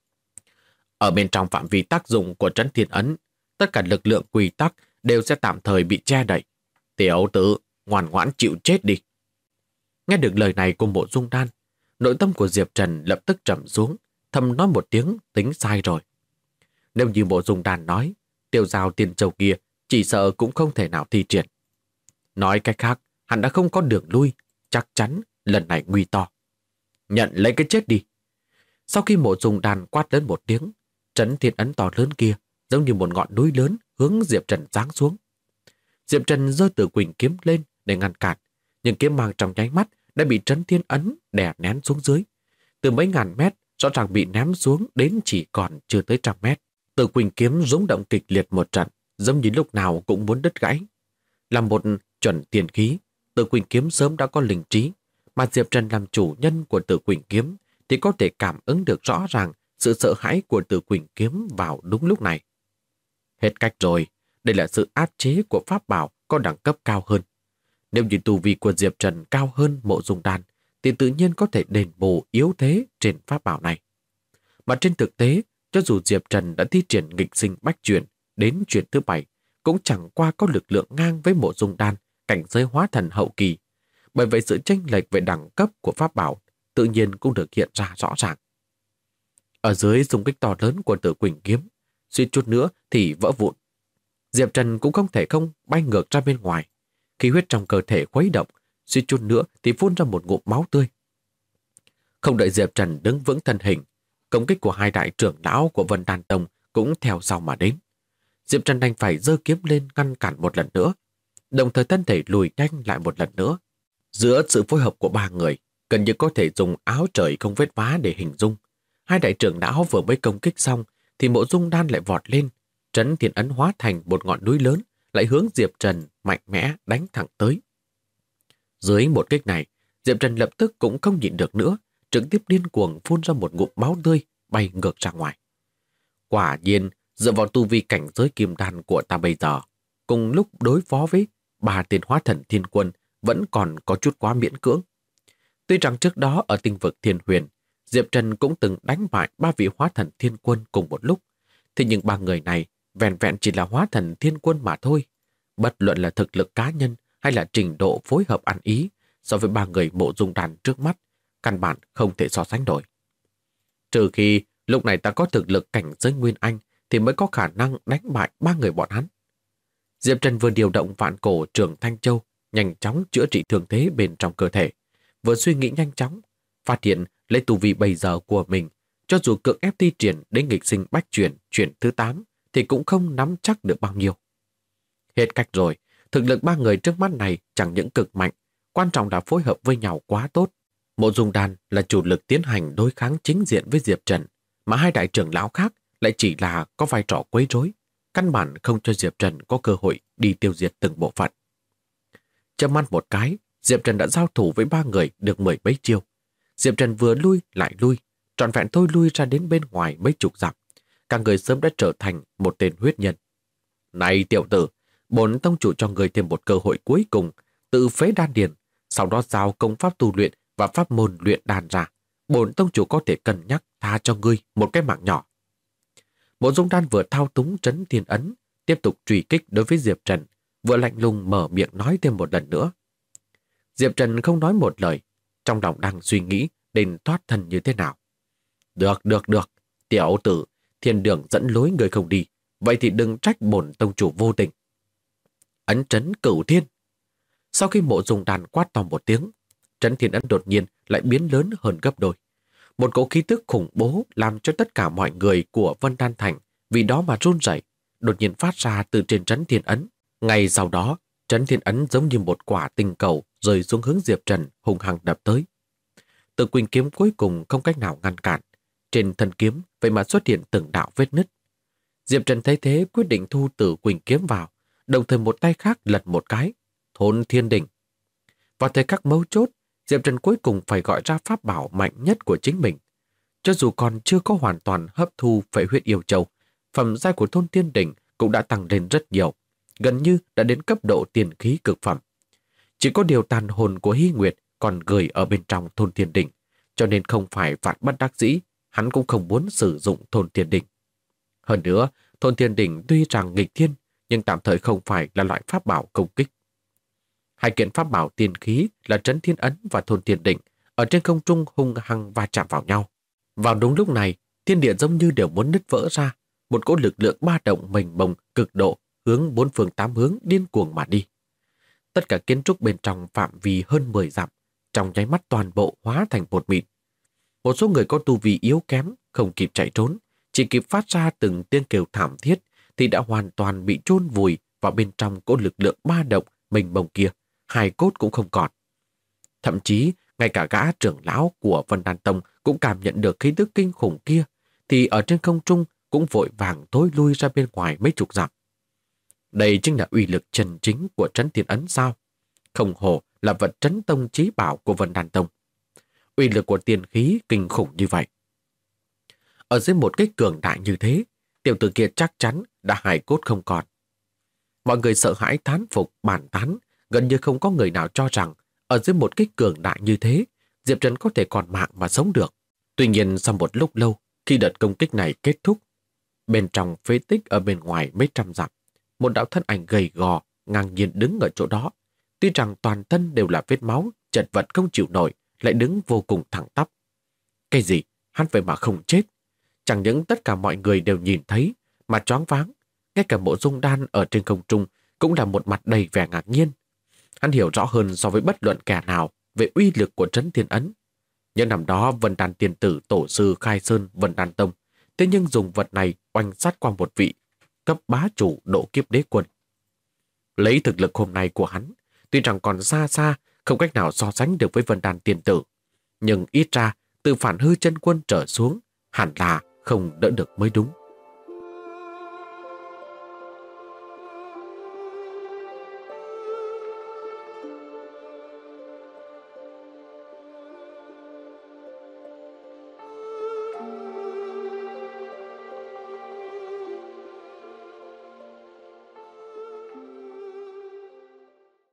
Ở bên trong phạm vi tác dụng của Trấn Thiên Ấn, tất cả lực lượng quy tắc đều sẽ tạm thời bị che đậy. Tiểu tử, ngoan ngoãn chịu chết đi. Nghe được lời này của Mộ Dung Đan, nội tâm của Diệp Trần lập tức trầm xuống, thầm nói một tiếng tính sai rồi. Nếu như Mộ Dung Đan nói, tiêu giao tiên châu kia chỉ sợ cũng không thể nào thi triển. Nói cách khác, hắn đã không có đường lui, chắc chắn lần này nguy to. Nhận lấy cái chết đi. Sau khi Mộ Dung Đan quát lớn một tiếng, trấn thiên ấn to lớn kia giống như một ngọn núi lớn hướng Diệp Trần giáng xuống. Diệp Trần giơ Tử Quỳnh kiếm lên để ngăn cản, nhưng kiếm mang trong nháy mắt đã bị trấn thiên ấn đè nén xuống dưới. Từ mấy ngàn mét rõ ràng bị ném xuống đến chỉ còn chưa tới 100 mét. Tử Quỳnh kiếm rung động kịch liệt một trận, giống như lúc nào cũng muốn đứt gãy. Là một chuẩn tiền khí, Tử Quỳnh kiếm sớm đã có linh trí, mà Diệp Trần làm chủ nhân của Tử Quỳnh kiếm thì có thể cảm ứng được rõ ràng sự sợ hãi của Tử Quỳnh kiếm vào đúng lúc này. Hết cách rồi, đây là sự áp chế của pháp bảo có đẳng cấp cao hơn. Nếu như tu vi của Diệp Trần cao hơn Mộ Dung Đan, thì tự nhiên có thể đền bù yếu thế trên pháp bảo này. Mà trên thực tế, cho dù Diệp Trần đã thi triển nghịch sinh bách chuyển đến chuyển thứ 7, cũng chẳng qua có lực lượng ngang với Mộ Dung Đan, cảnh giới hóa thần hậu kỳ. Bởi vậy sự chênh lệch về đẳng cấp của pháp bảo tự nhiên cũng được hiện ra rõ ràng. Ở dưới xung kích to lớn của Tử Quỳnh kiếm, suýt chút nữa thì vỡ vụn. Diệp Trần cũng không thể không bay ngược ra bên ngoài. Khí huyết trong cơ thể khuấy động, suýt chút nữa thì phun ra một ngụm máu tươi. Không đợi Diệp Trần đứng vững thân hình, công kích của hai đại trưởng lão của Vân Đan Tông cũng theo sau mà đến. Diệp Trần đành phải giơ kiếm lên ngăn cản một lần nữa, đồng thời thân thể lùi nhanh lại một lần nữa. Giữa sự phối hợp của ba người, gần như có thể dùng áo trời không vết vá để hình dung. Hai đại trưởng lão vừa mới công kích xong, thì Mộ Dung Đan lại vọt lên, trấn thiên ấn hóa thành một ngọn núi lớn, lại hướng Diệp Trần mạnh mẽ đánh thẳng tới. Dưới một kích này, Diệp Trần lập tức cũng không nhịn được nữa, trực tiếp điên cuồng phun ra một ngụm máu tươi bay ngược ra ngoài. Quả nhiên, dựa vào tu vi cảnh giới kim đan của ta bây giờ, cùng lúc đối phó với 3 tên hóa thần thiên quân vẫn còn có chút quá miễn cưỡng. Tuy rằng trước đó ở tinh vực Thiên Huyền, Diệp Trần cũng từng đánh bại 3 vị hóa thần thiên quân cùng một lúc, thế nhưng 3 người này vẹn vẹn chỉ là hóa thần thiên quân mà thôi. Bất luận là thực lực cá nhân hay là trình độ phối hợp ăn ý, so với 3 người Mộ Dung Đan trước mắt, căn bản không thể so sánh nổi. Trừ khi lúc này ta có thực lực cảnh giới Nguyên Anh thì mới có khả năng đánh bại 3 người bọn hắn. Diệp Trần vừa điều động vạn cổ Trường Thanh Châu, nhanh chóng chữa trị thương thế bên trong cơ thể, vừa suy nghĩ nhanh chóng, phát hiện lấy tu vi bây giờ của mình, cho dù cưỡng ép thi triển đến nghịch sinh bách chuyển thứ 8 thì cũng không nắm chắc được bao nhiêu. Hết cách rồi, thực lực 3 người trước mắt này chẳng những cực mạnh, quan trọng là phối hợp với nhau quá tốt. Mộ Dung Đan là chủ lực tiến hành đối kháng chính diện với Diệp Trần, mà hai đại trưởng lão khác lại chỉ là có vai trò quấy rối, căn bản không cho Diệp Trần có cơ hội đi tiêu diệt từng bộ phận. Chớp mắt một cái, Diệp Trần đã giao thủ với 3 người được 10 mấy chiêu. Diệp Trần vừa lui lại lui, trọn vẹn thôi lui ra đến bên ngoài mấy chục dặm. Cả người sớm đã trở thành một tên huyết nhân. Này tiểu tử, bổn tông chủ cho người thêm một cơ hội cuối cùng, tự phế đan điền, sau đó giao công pháp tu luyện và pháp môn luyện đan ra. Bổn tông chủ có thể cân nhắc tha cho ngươi một cái mạng nhỏ. Mộ Dung Đan vừa thao túng trấn thiên ấn, tiếp tục truy kích đối với Diệp Trần, vừa lạnh lùng mở miệng nói thêm một lần nữa. Diệp Trần không nói một lời, trong lòng đang suy nghĩ nên thoát thân như thế nào. Được, tiểu tử, thiên đường dẫn lối người không đi, vậy thì đừng trách bổn tông chủ vô tình. Ấn trấn cửu thiên. Sau khi Mộ Dung Đan quát to một tiếng, trấn thiên ấn đột nhiên lại biến lớn hơn gấp đôi. Một cỗ khí tức khủng bố làm cho tất cả mọi người của Vân Đan Thành vì đó mà run rẩy, đột nhiên phát ra từ trên trấn thiên ấn. Ngay sau đó, trấn thiên ấn giống như một quả tinh cầu rơi xuống hướng Diệp Trần hùng hăng đập tới. Tử Quỳnh kiếm cuối cùng không cách nào ngăn cản, trên thân kiếm vậy mà xuất hiện từng đạo vết nứt. Diệp Trần thấy thế quyết định thu Tử Quỳnh kiếm vào, đồng thời một tay khác lật một cái, Thôn Thiên Đỉnh. Vào thời khắc mấu chốt, Diệp Trần cuối cùng phải gọi ra pháp bảo mạnh nhất của chính mình. Cho dù còn chưa có hoàn toàn hấp thu phệ huyết yêu châu, phẩm giai của Thôn Thiên Đỉnh cũng đã tăng lên rất nhiều, gần như đã đến cấp độ tiền khí cực phẩm. Chỉ có điều tàn hồn của Hy Nguyệt còn gửi ở bên trong Thôn Thiên Đỉnh, cho nên không phải vạn bất đắc dĩ, hắn cũng không muốn sử dụng Thôn Thiên Đỉnh. Hơn nữa, Thôn Thiên Đỉnh tuy rằng nghịch thiên, nhưng tạm thời không phải là loại pháp bảo công kích. Hai kiện pháp bảo tiên khí là Trấn Thiên Ấn và Thôn Thiên Định ở trên không trung hung hăng va chạm vào nhau. Vào đúng lúc này, thiên địa giống như đều muốn nứt vỡ ra, một cỗ lực lượng ba động mênh mông cực độ hướng bốn phương tám hướng điên cuồng mà đi. Tất cả kiến trúc bên trong phạm vi hơn 10 dặm, trong nháy mắt toàn bộ hóa thành bột mịn. Một số người có tu vi yếu kém, không kịp chạy trốn, chỉ kịp phát ra từng tiếng kêu thảm thiết thì đã hoàn toàn bị chôn vùi vào bên trong cỗ lực lượng ba động mênh mông kia, hài cốt cũng không còn. Thậm chí, ngay cả gã trưởng lão của Vân Đan Tông cũng cảm nhận được khí tức kinh khủng kia, thì ở trên không trung cũng vội vàng tối lui ra bên ngoài mấy chục dặm. Đây chính là uy lực chân chính của Trấn Thiên Ấn sao? Không hổ là vật trấn tông chí bảo của Vân Đan Tông. Uy lực của tiên khí kinh khủng như vậy. Ở dưới một cái cường đại như thế, tiểu tử kia chắc chắn đã hài cốt không còn. Mọi người sợ hãi thán phục, bàn tán, gần như không có người nào cho rằng ở dưới một cái cường đại như thế, Diệp Trần có thể còn mạng mà sống được. Tuy nhiên sau một lúc lâu, khi đợt công kích này kết thúc, bên trong phế tích ở bên ngoài mấy trăm dặm, một đạo thân ảnh gầy gò ngang nhiên đứng ở chỗ đó. Tuy rằng toàn thân đều là vết máu, chật vật không chịu nổi, lại đứng vô cùng thẳng tắp. Cái gì? Hắn vậy mà không chết? Chẳng những tất cả mọi người đều nhìn thấy, mà choáng váng. Ngay cả Mộ Dung Đan ở trên không trung cũng là một mặt đầy vẻ ngạc nhiên. Hắn hiểu rõ hơn so với bất luận kẻ nào về uy lực của Trấn Thiên Ấn. Những năm đó Vân Đan Tiên Tử tổ sư khai sơn Vân Đan Tông, thế nhưng dùng vật này oanh sát qua một vị cấp bá chủ độ kiếp đế quân. Lấy thực lực hôm nay của hắn, tuy rằng còn xa xa, không cách nào so sánh được với Vân Đan Tiên Tử, nhưng ít ra từ Phản Hư Chân Quân trở xuống hẳn là không đỡ được mới đúng.